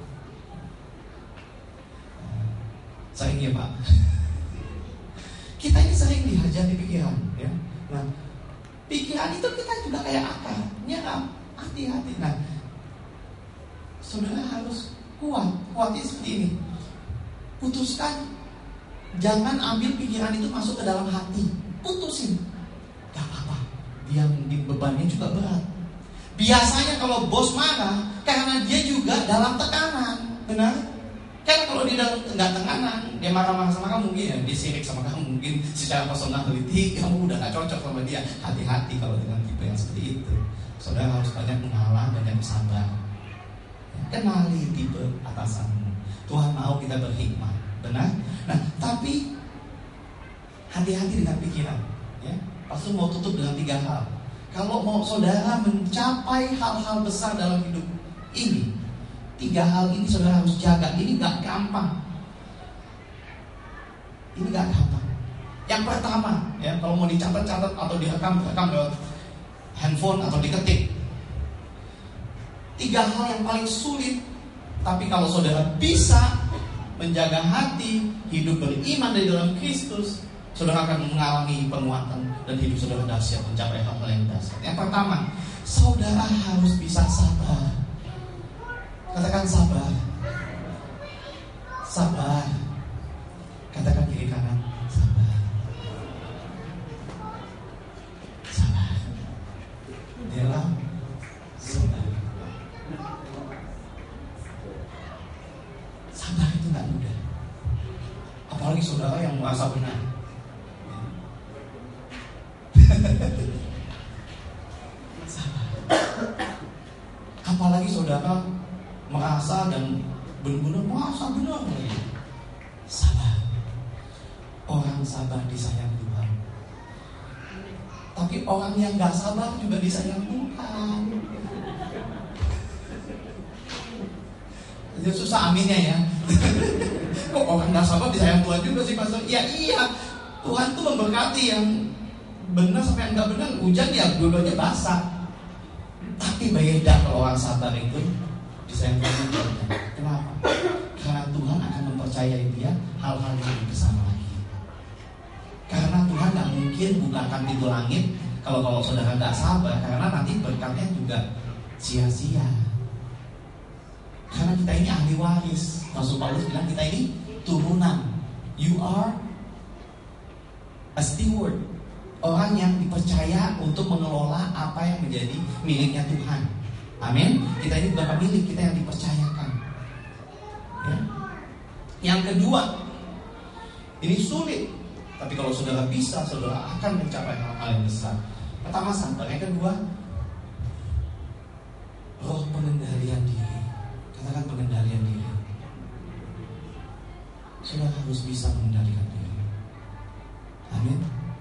sering ya Pak. Kita ini sering dihajar di pikiran, ya. Nah, pikiran itu kita juga kayak akar, nyerap. Apa hati-hati. Nah, saudara harus kuat. Kuatnya seperti ini. Putuskan, jangan ambil pikiran itu masuk ke dalam hati. Putusin. Gak apa-apa, dia mungkin bebannya juga berat. Biasanya kalau bos marah, karena dia juga dalam tekanan. Benar? Kan kalau dia dalam nggak tekanan, dia marah-marah sama kamu, mungkin ya, dia sirik sama kamu, mungkin secara personality kamu udah gak cocok sama dia. Hati-hati kalau dengan tipe yang seperti itu. Saudara harus banyak mengalah, banyak sabar. Kenali tipe atasanmu. Tuhan mau kita berhikmat, benar? Nah, tapi hati-hati dengan pikiran. Ya, Pastor mau tutup dengan tiga hal. Kalau mau saudara mencapai hal-hal besar dalam hidup ini, tiga hal ini saudara harus jaga. Ini gak gampang. Ini gak gampang. Yang pertama, ya, kalau mau dicatat-catat atau direkam, rekam lewat handphone atau diketik. Tiga hal yang paling sulit, tapi kalau saudara bisa menjaga hati, hidup beriman di dalam Kristus, saudara akan mengalami penguatan dan hidup saudara dahsyat, mencapai hal-hal yang dahsyat. Yang pertama, saudara harus bisa sabar. Katakan sabar. Sabar. Katakan kiri kanan, sabar. Sabar. Dela, sabar. Sabar itu gak mudah. Apalagi saudara yang merasa benar. Sabar. Apalagi saudara merasa dan benar-benar merasa benar lagi. Sabar. Orang sabar disayang Tuhan. Tapi orang yang gak sabar juga disayang Tuhan. Jadi susah aminnya ya. Kok orang gak sabar disayang Tuhan juga sih Pastor? Ya iya, Tuhan tuh memberkati yang benar sampai yang gak benar. Hujan ya dua-duanya basah. Tapi beda kalau orang sabar itu disayang Tuhan. Kenapa? Karena Tuhan akan mempercayai dia hal-hal yang lebih besar lagi. Karena Tuhan gak mungkin bukakan pintu langit kalau kalau saudara gak sabar, karena nanti berkatnya juga sia-sia. Karena kita ini ahli waris. Rasul Paulus bilang kita ini turunan. You are a steward, orang yang dipercaya untuk mengelola apa yang menjadi miliknya Tuhan. Amin. Kita ini bukan pemilik, kita yang dipercayakan. Ya. Yang kedua, ini sulit, tapi kalau saudara bisa, saudara akan mencapai hal-hal yang besar. Pertama sabar. Yang kedua, roh pengendalian diri. Katakan pengendalian diri. Saudara harus bisa mengendalikan diri. Amin.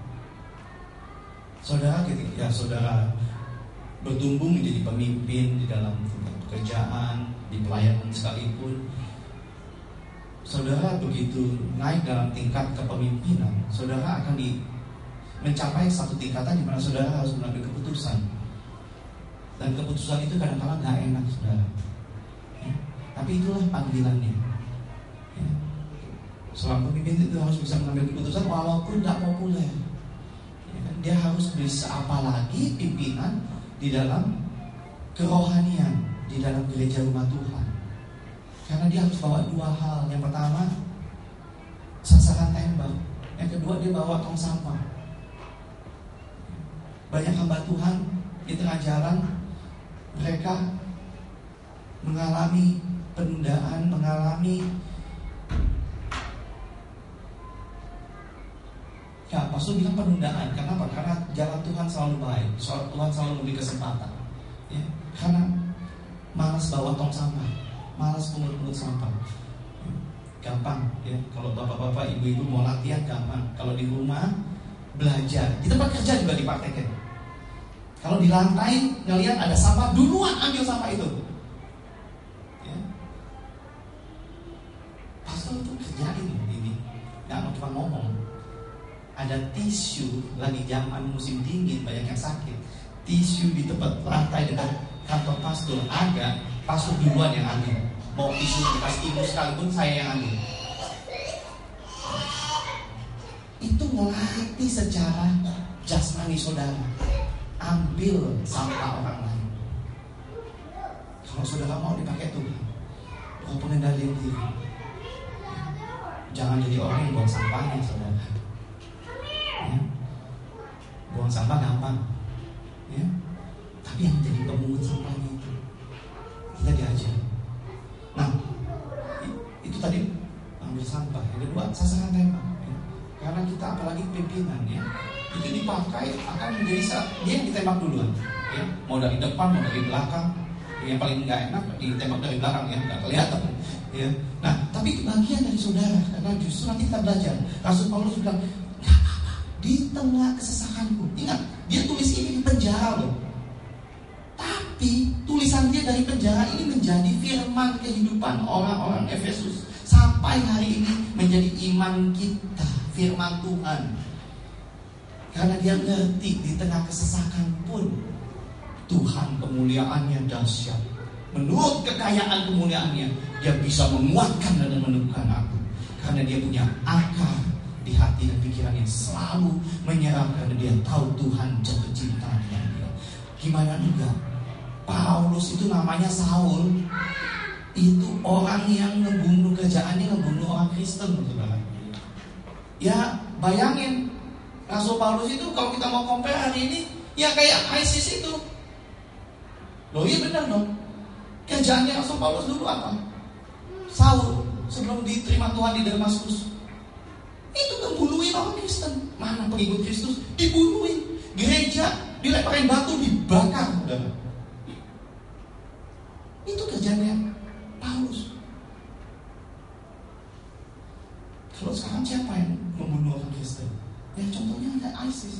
Saudara ketika saudara bertumbuh menjadi pemimpin di dalam pekerjaan, di pelayanan sekalipun, saudara begitu naik dalam tingkat kepemimpinan, saudara akan di, mencapai satu tingkatan di mana saudara harus mengambil keputusan. Dan keputusan itu kadang-kadang gak enak, saudara. Ya, tapi itulah panggilannya. Ya. Seorang pemimpin itu harus bisa mengambil keputusan walaupun gak populer. Dia harus bisa apa lagi pimpinan di dalam kerohanian, di dalam gereja rumah Tuhan. Karena dia harus bawa dua hal. Yang pertama, sasaran tembak. Yang kedua, dia bawa tong sampah. Banyak hamba Tuhan di tengah jalan, mereka mengalami penundaan, mengalami ya, Pastor bilang penundaan. Kenapa? Karena jalan Tuhan selalu baik. Tuhan selalu memberi kesempatan. Ya, karena malas bawa tong sampah, malas pungut-pungut sampah. Ya, gampang. Ya, kalau bapak-bapak, ibu-ibu mau latihan gampang. Kalau di rumah belajar, di tempat kerja juga dipraktekin. Kalau di lantai ngelihat ada sampah, duluan ambil sampah itu. Ya. Pastor itu kerjain ini, nggak mau cuma ngomong. Ada tisu, lagi zaman musim dingin banyak yang sakit. Tisu di tempat lantai dekat kantor pastor ada, pastor duluan yang ambil. Mau tisu bekas ibu sekalipun saya yang ambil. Itu melatih secara jasmani saudara. Ambil sampah orang lain. Kalau saudara mau dipakai Tuhan, mau pengendalian diri, jangan jadi orang yang buang sampahnya, saudara. Ya. Buang sampah gampang, ya. Tapi yang jadi pemungut sampahnya itu kita diajar. Nah, itu tadi ambil sampah. Yang kedua, sasaran tembak. Ya. Karena kita apalagi pimpinan, ya, itu dipakai akan menjadi saat dia yang ditembak duluan. Ya. Mau dari depan, mau dari belakang. Yang paling nggak enak ditembak dari belakang, ya, nggak kelihatan. Ya. Nah, tapi bagian dari saudara, karena justru nanti kita belajar. Rasul Paulus bilang, nggak apa-apa, di tengah kesesakanku. Ingat, dia tulis ini di penjara loh. Tapi tulisan dia dari penjara ini menjadi firman kehidupan orang-orang Efesus. Sampai hari ini menjadi iman kita, firman Tuhan. Karena dia ngerti di tengah kesesakan pun Tuhan kemuliaannya dahsyat. Menurut kekayaan kemuliaannya, dia bisa menguatkan dan meneguhkan aku. Karena dia punya akar di hati dan pikirannya, selalu menyerah karena dia tahu Tuhan jatuh cinta dengan dia. Gimana enggak? Paulus itu namanya Saul, itu orang yang ngebunuh, kerjaannya ngebunuh orang Kristen, saudara. Ya bayangin, Rasul Paulus itu kalau kita mau compare hari ini, ya kayak ISIS itu. Loh iya benar dong. Kerjaannya Rasul Paulus dulu apa? Saul sebelum diterima Tuhan di Damaskus, itu ngebunuhin orang Kristen. Mana pengikut Kristus? Dibunuhin. Gereja dilemparin batu, dibakar, saudara. Itu kerjanya Paulus. Kalau sekarang siapa yang membunuh orang Kristen? Ya contohnya ada ISIS.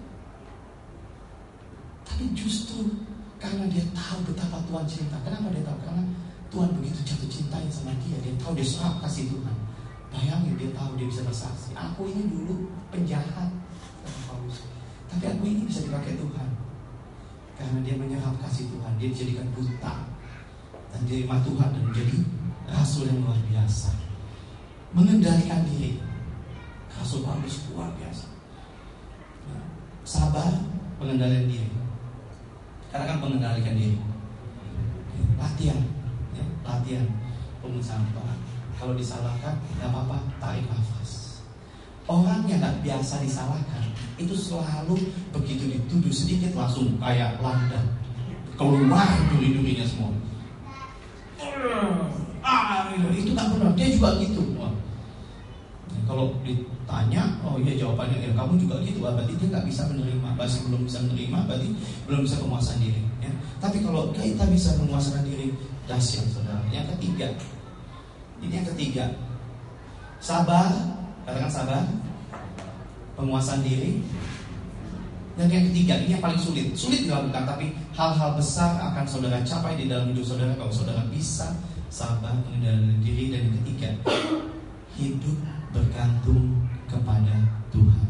Tapi justru karena dia tahu betapa Tuhan cinta. Kenapa dia tahu? Karena Tuhan begitu jatuh cintanya sama dia. Dia tahu dia serap kasih Tuhan. Bayangin, dia tahu dia bisa bersaksi. Aku ini dulu penjahat, kata Paulus, tapi aku ini bisa dipakai Tuhan. Karena dia menyerap kasih Tuhan. Dia dijadikan buta dan diterima Tuhan dan menjadi rasul yang luar biasa. Mengendalikan diri. Rasul Paulus luar biasa. Sabar, pengendalian diri. Karena kan mengendalikan diri. Latihan, ya, latihan pemungut sampah. Kalau disalahkan, nggak apa-apa, tarik nafas. Orang yang nggak biasa disalahkan itu selalu begitu dituduh sedikit langsung kayak landa, keluar duri-durinya semua. Ah, itu nggak benar. Dia juga gitu. Wah. Kalau ditanya, oh iya jawabannya ya kamu juga gitu. Berarti dia nggak bisa menerima. Masih belum bisa menerima, berarti belum bisa penguasaan diri. Ya. Tapi kalau kita bisa menguasai diri, dahsyat, saudara. Yang ketiga, ini yang ketiga, sabar. Katakan sabar, penguasaan diri. Dan yang ketiga, ini yang paling sulit. Sulit dilakukan, tapi hal-hal besar akan saudara capai di dalam hidup saudara kalau saudara bisa sabar, mengendalikan diri. Dan yang ketiga, hidup bergantung kepada Tuhan.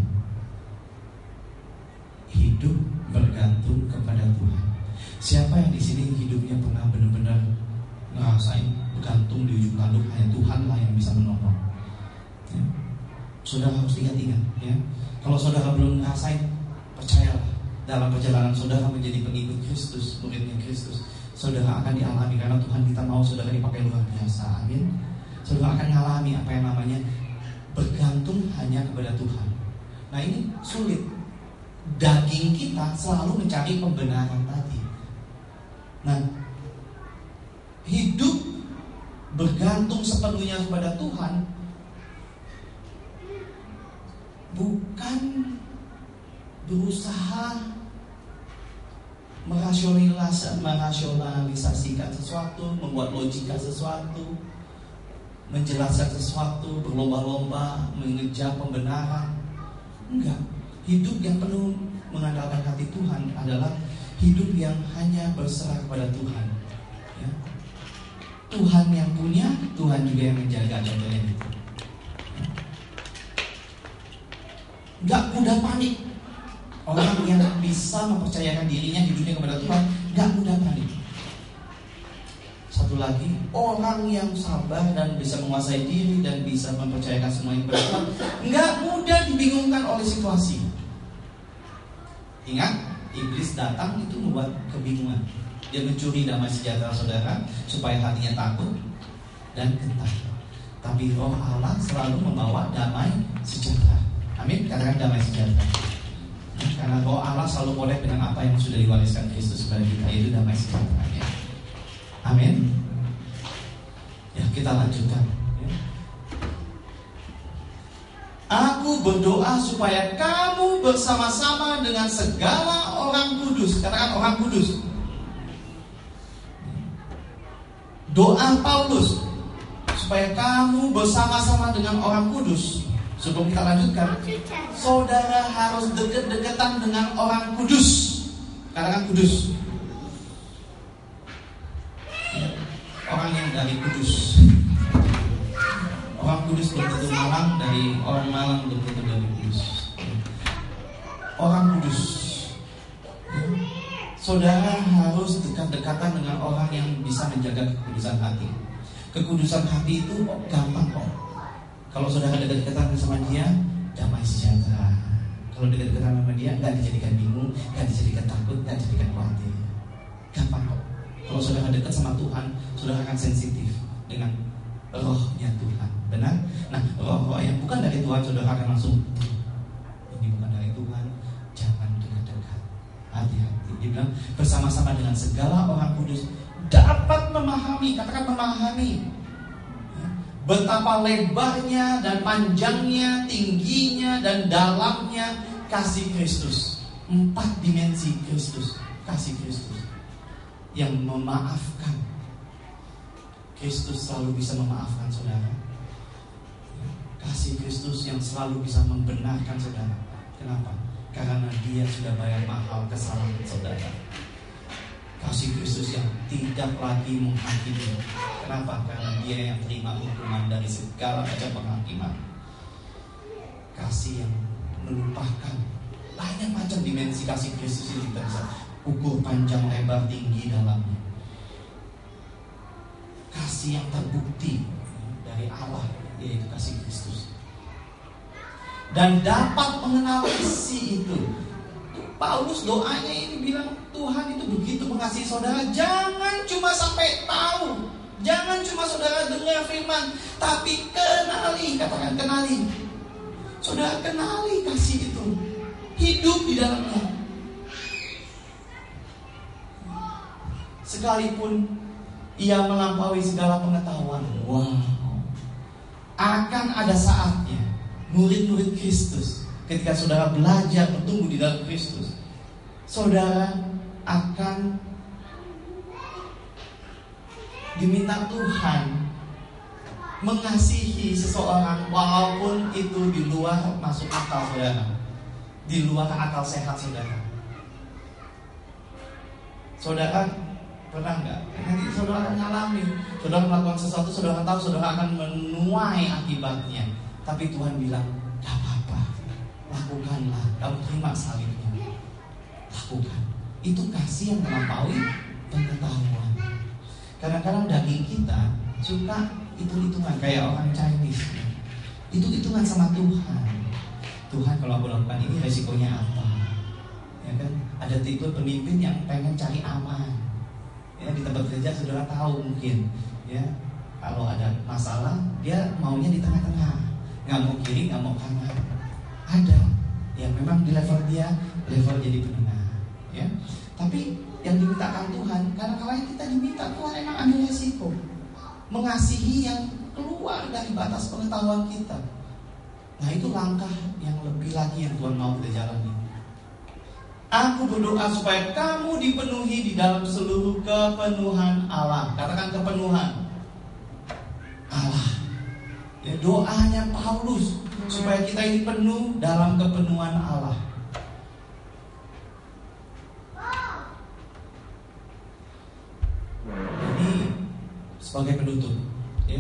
Hidup bergantung kepada Tuhan. Siapa yang di sini hidupnya pernah benar-benar ngerasain bergantung di ujung tanduk, hanya Tuhanlah yang bisa menolong. Ya. Saudara harus ingat-ingat, ya. Kalau saudara belum ngerasain, percayalah, dalam perjalanan saudara menjadi pengikut Kristus, muridnya Kristus, saudara akan dialami karena Tuhan kita mau saudara dipakai luar biasa. Amin. Saudara akan mengalami apa yang namanya bergantung hanya kepada Tuhan. Nah ini sulit. Daging kita selalu mencari pembenaran tadi. Nah, hidup bergantung sepenuhnya kepada Tuhan bukan berusaha merasionalisasi, merasionalisasikan sesuatu, membuat logika sesuatu, menjelaskan sesuatu, berlomba-lomba mengejar pembenaran. Enggak. Hidup yang penuh mengandalkan hati Tuhan adalah hidup yang hanya berserah kepada Tuhan. Ya. Tuhan yang punya, Tuhan juga yang menjaga. Contohnya itu. Enggak mudah panik. Orang yang bisa mempercayakan dirinya di dunia kepada Tuhan enggak mudah panik. Satu lagi, orang yang sabar dan bisa menguasai diri dan bisa mempercayakan semuanya kepada Tuhan enggak mudah dibingungkan oleh situasi. Ingat, iblis datang itu membuat kebingungan. Dia mencuri damai sejahtera saudara supaya hatinya takut dan gentar. Tapi Roh Allah selalu membawa damai sejahtera. Amin. Katakan damai sejahtera. Karena Roh Allah selalu boleh dengan apa yang sudah diwariskan Kristus kepada kita, itu damai sejahtera. Ya. Amin. Ya, kita lanjutkan. Ya. Aku berdoa supaya kamu bersama-sama dengan segala orang kudus. Katakan orang kudus. Doa Paulus supaya kamu bersama-sama dengan orang kudus. Sebelum kita lanjutkan, saudara harus dekat-dekatan dengan orang kudus. Katakan kudus. Orang yang dari kudus. Orang kudus belum tentu Malang, dari orang Malang belum tentu dari kudus. Orang kudus. Saudara harus dekat-dekatan dengan orang yang bisa menjaga kekudusan hati. Kekudusan hati itu oh, gampang kok. Kalau saudara dekat-dekatan sama dia, damai sejahtera. Kalau dekat-dekatan sama dia, nggak dijadikan bingung, nggak dijadikan takut, nggak dijadikan khawatir. Gampang kok. Kalau saudara dekat sama Tuhan, saudara akan sensitif dengan rohnya Tuhan. Benar? Nah, roh-roh yang bukan dari Tuhan, saudara akan langsung, ini bukan dari Tuhan, jangan dekat-dekat. Hati-hati. Dia bilang bersama-sama dengan segala orang kudus dapat memahami, katakan memahami, betapa lebarnya dan panjangnya, tingginya dan dalamnya kasih Kristus. Empat dimensi Kristus, kasih Kristus yang memaafkan. Kristus selalu bisa memaafkan saudara. Kasih Kristus yang selalu bisa membenarkan saudara. Kenapa? Karena dia sudah bayar mahal kesalahan saudara. Kasih Kristus yang tidak lagi menghakimi. Kenapa? Karena dia yang terima hukuman dari segala macam penghakiman. Kasih yang melupakan banyak macam dimensi kasih Kristus ini. Kita bisa ukur panjang, lebar, tinggi, dalamnya. Kasih yang terbukti dari Allah, yaitu kasih Kristus. Dan dapat mengenal isi itu. Paulus doanya ini bilang, Tuhan itu begitu mengasihi saudara. Jangan cuma sampai tahu, jangan cuma saudara dengar firman, tapi kenali, katakan kenali. Saudara kenali kasih itu, hidup di dalamnya. Sekalipun ia melampaui segala pengetahuan, wow, akan ada saatnya murid-murid Kristus, ketika saudara belajar bertumbuh di dalam Kristus, saudara akan diminta Tuhan mengasihi seseorang walaupun itu di luar masuk akal saudara, di luar akal sehat saudara. Saudara pernah nggak? Nanti saudara akan ngalami, saudara melakukan sesuatu, saudara tahu saudara akan menuai akibatnya. Tapi Tuhan bilang, gak apa-apa, lakukanlah, kamu terima salibnya, lakukan. Itu kasih yang melampaui pengetahuan. Kadang-kadang daging kita suka hitung-hitungan, kayak orang Chinese. Hitung-hitungan sama Tuhan. Tuhan, kalau aku lakukan ini resikonya apa? Ya kan? Ada tipe pemimpin yang pengen cari aman. Ya, di tempat kerja saudara tahu mungkin, ya, kalau ada masalah dia maunya di tengah-tengah. Nggak mau kiri, nggak mau kanan. Ada yang memang di level dia, level jadi penengah, ya. Tapi yang dimintakan Tuhan, karena kalau kita diminta Tuhan emang ambil resiko, mengasihi yang keluar dari batas pengetahuan kita. Nah itu langkah yang lebih lagi yang Tuhan mau kita jalani. Aku berdoa supaya kamu dipenuhi di dalam seluruh kepenuhan Allah. Katakan kepenuhan Allah. Ya, doanya Paulus supaya kita ini penuh dalam kepenuhan Allah. Ini sebagai penutup, ya.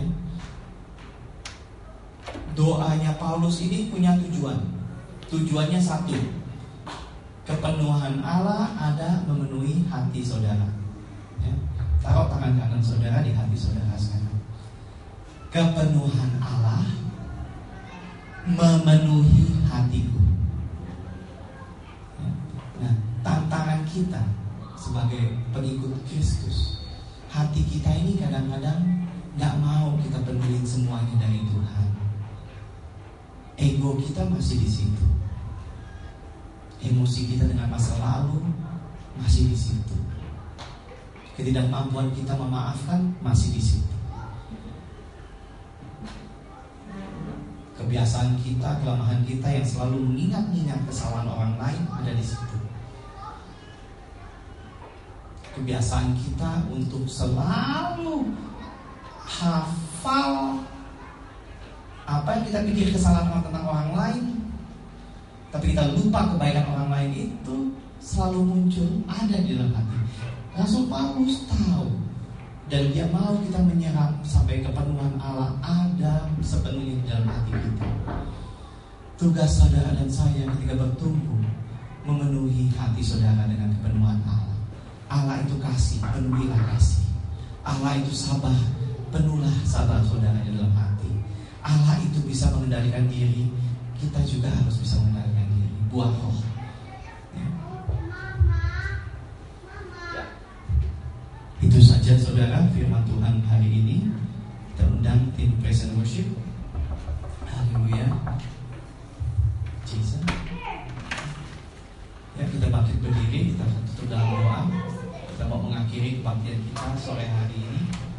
Doanya Paulus ini punya tujuan. Tujuannya satu. Kepenuhan Allah ada memenuhi hati saudara. Ya. Taruh tangan kanan saudara di hati saudara sekarang. Kepenuhan Allah memenuhi hatiku. Nah, tantangan kita sebagai pengikut Kristus, hati kita ini kadang-kadang gak mau kita penuhin semuanya dari Tuhan. Ego kita masih di situ. Emosi kita dengan masa lalu masih di situ. Ketidakmampuan kita memaafkan masih di situ. Kebiasaan kita, kelemahan kita yang selalu mengingat-ingat kesalahan orang lain ada di situ. Kebiasaan kita untuk selalu hafal apa yang kita pikir kesalahan tentang orang lain, tapi kita lupa kebaikan orang lain itu selalu muncul, ada di dalam hati. Rasul Paulus tahu, dan dia mau kita menyerap sampai kepenuhan Allah ada sepenuhnya di dalam hati kita. Tugas saudara dan saya ketika bertumbuh memenuhi hati saudara dengan kepenuhan Allah. Allah itu kasih, penuhilah kasih. Allah itu sabar, penuhlah sabar saudara di dalam hati. Allah itu bisa mengendalikan diri, kita juga harus bisa mengendalikan diri. Buah roh. Ya. Ya. Itu saja saudara firman Tuhan hari ini. Kita undang tim praise and worship. Haleluya. Jesus. Ya, kita bangkit berdiri, kita tutup dalam doa. Kita mau mengakhiri kebaktian kita sore hari ini.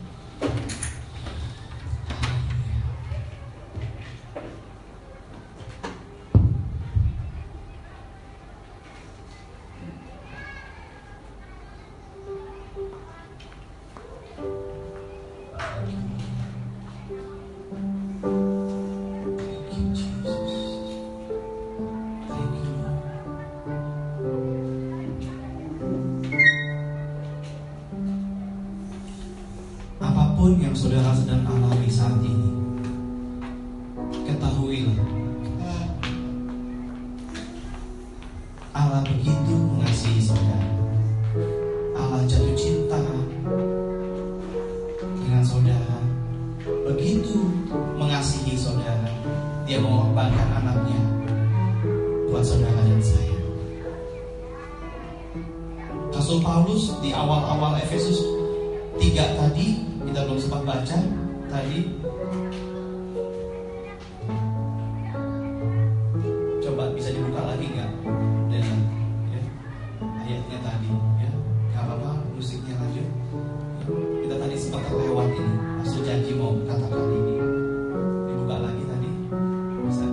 Yang saudara sedang alami saat ini, ketahuilah Allah begitu mengasihi saudara. Allah jatuh cinta dengan saudara, begitu mengasihi saudara. Dia mengorbankan anaknya buat saudara dan saya. Rasul Paulus di awal-awal Efesus tiga tadi, kita belum sempat baca tadi. Coba bisa dibuka lagi nggak? Dan ya, ayatnya tadi, ya, nggak apa-apa, musiknya lanjut. Kita tadi sempat terlewat ini. Pastor janji mau katakan ini. Dibuka lagi tadi, bisa?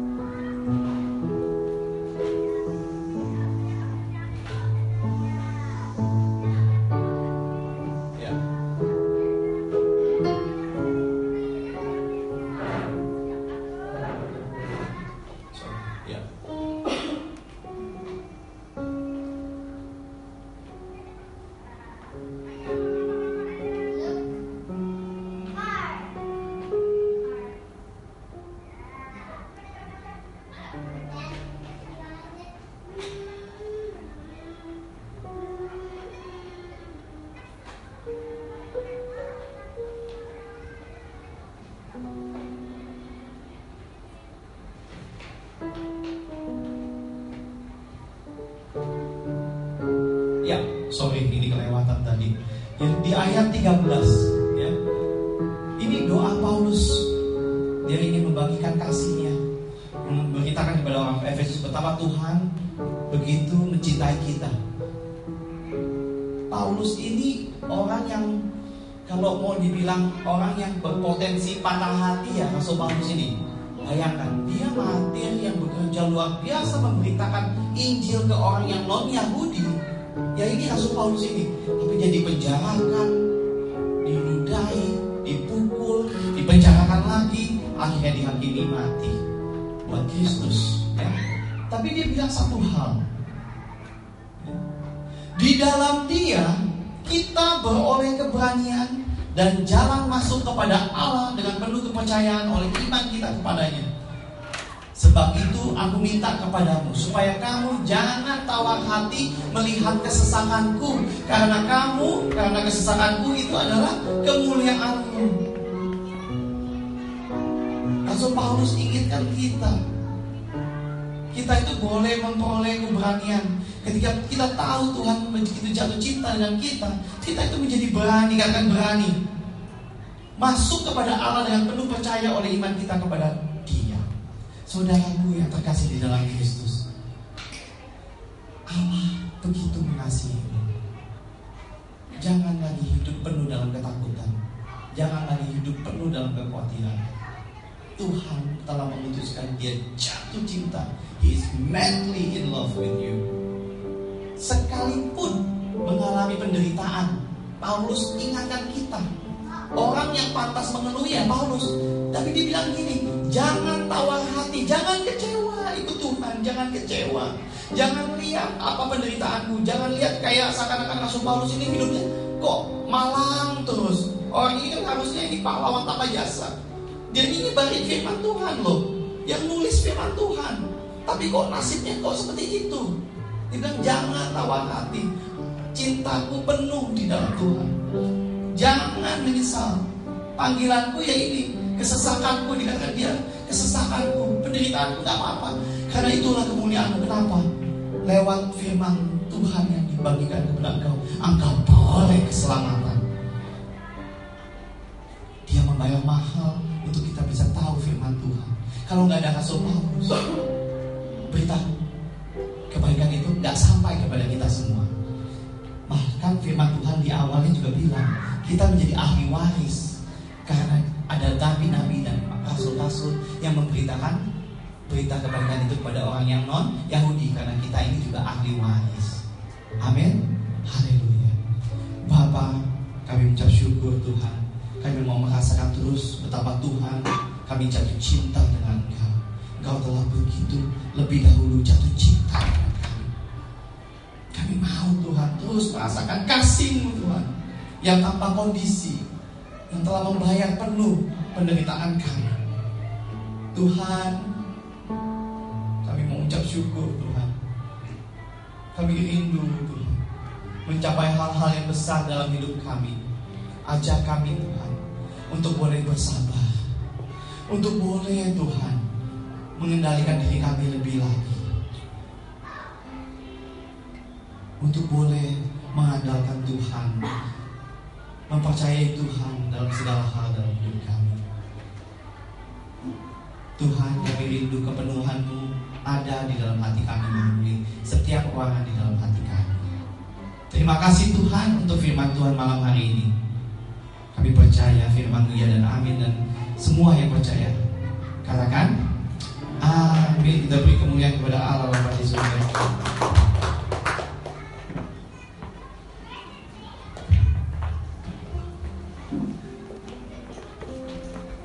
Ya, sorry ini kelewatan tadi. Yang di ayat tiga belas, ya. Ini doa Paulus. Dia ingin membagikan kasihnya, memberitakan kepada orang Efesus betapa Tuhan begitu mencintai kita. Paulus ini orang yang kalau mau dibilang orang yang berpotensi patah hati, ya, Rasul Paulus ini. Bayangkan, dia martir yang bekerja luar biasa memberitakan Injil ke orang yang non Yahudi. Ya, ini Rasul Paulus ini, tapi dia dipenjarakan, diludahi, dipukul, dipenjarakan lagi, akhirnya dihakimi mati buat Kristus, ya. Tapi dia bilang satu hal, ya. Di dalam dia kita beroleh keberanian dan jalan masuk kepada Allah dengan penuh kepercayaan oleh iman kita kepadanya. Sebab itu aku minta kepadamu supaya kamu jangan tawar hati melihat kesesakanku, karena kamu, karena kesesakanku itu adalah kemuliaanmu. Rasul Paulus ingatkan kita, Kita itu boleh memperoleh keberanian. Ketika kita tahu Tuhan begitu jatuh cinta dengan kita, kita itu menjadi berani, akan berani masuk kepada Allah dengan penuh percaya oleh iman kita kepada Dia. Saudaraku yang terkasih di dalam Kristus, Allah begitu mengasihimu. Jangan lagi hidup penuh dalam ketakutan. Jangan lagi hidup penuh dalam kekhawatiran. Tuhan telah memutuskan Dia jatuh cinta. He is madly in love with you. Sekalipun mengalami penderitaan, Paulus ingatkan kita, orang yang pantas mengeluh ya Paulus, tapi dia bilang gini, jangan tawar hati, jangan kecewa, ikut Tuhan, jangan kecewa. Jangan lihat apa penderitaanmu, jangan lihat kayak seakan-akan Rasul Paulus ini hidupnya kok malang terus. Orang ini kan harusnya ini pahlawan tanpa jasa. Dia ini balik firman Tuhan loh, yang nulis firman Tuhan, tapi kok nasibnya kok seperti itu. Dia bilang jangan tawar hati, cintaku penuh di dalam Tuhan. Jangan menyesal. Panggilanku ya ini, kesesakanku, dikatakan dia kesesakanku, penderitaanku gak apa-apa, karena itulah kemuliaanmu. Kenapa? Lewat firman Tuhan yang dibagikan kepada engkau, engkau boleh keselamatan. Dia membayar mahal untuk kita bisa tahu firman Tuhan. Kalau nggak ada Rasul Paulus, berita kebaikan itu nggak sampai kepada kita semua. Bahkan firman Tuhan di awalnya juga bilang kita menjadi ahli waris karena ada nabi-nabi dan rasul-rasul yang memberitakan berita kebaikan itu kepada orang yang non Yahudi, karena kita ini juga ahli waris. Amin. Haleluya. Bapa, kami mengucap syukur Tuhan. Kami mau merasakan terus betapa Tuhan kami jatuh cinta dengan Engkau. Engkau telah begitu lebih dahulu jatuh cinta dengan kami. Kami mau Tuhan terus merasakan kasih-Mu Tuhan, yang tanpa kondisi, yang telah membayar penuh penderitaan kami. Tuhan, kami mengucap syukur Tuhan. Kami rindu Tuhan mencapai hal-hal yang besar dalam hidup kami. Ajak kami Tuhan untuk boleh bersabar, untuk boleh Tuhan mengendalikan diri kami lebih lagi, untuk boleh mengandalkan Tuhan, mempercayai Tuhan dalam segala hal dalam hidup kami. Tuhan, kami rindu kepenuhan-Mu ada di dalam hati kami, memenuhi setiap orang di dalam hati kami. Terima kasih Tuhan untuk firman Tuhan malam hari ini. Kami percaya firman-Mu ya dan amin, dan semua yang percaya katakan amin. Kita beri kemuliaan kepada Allah Bapa di surga.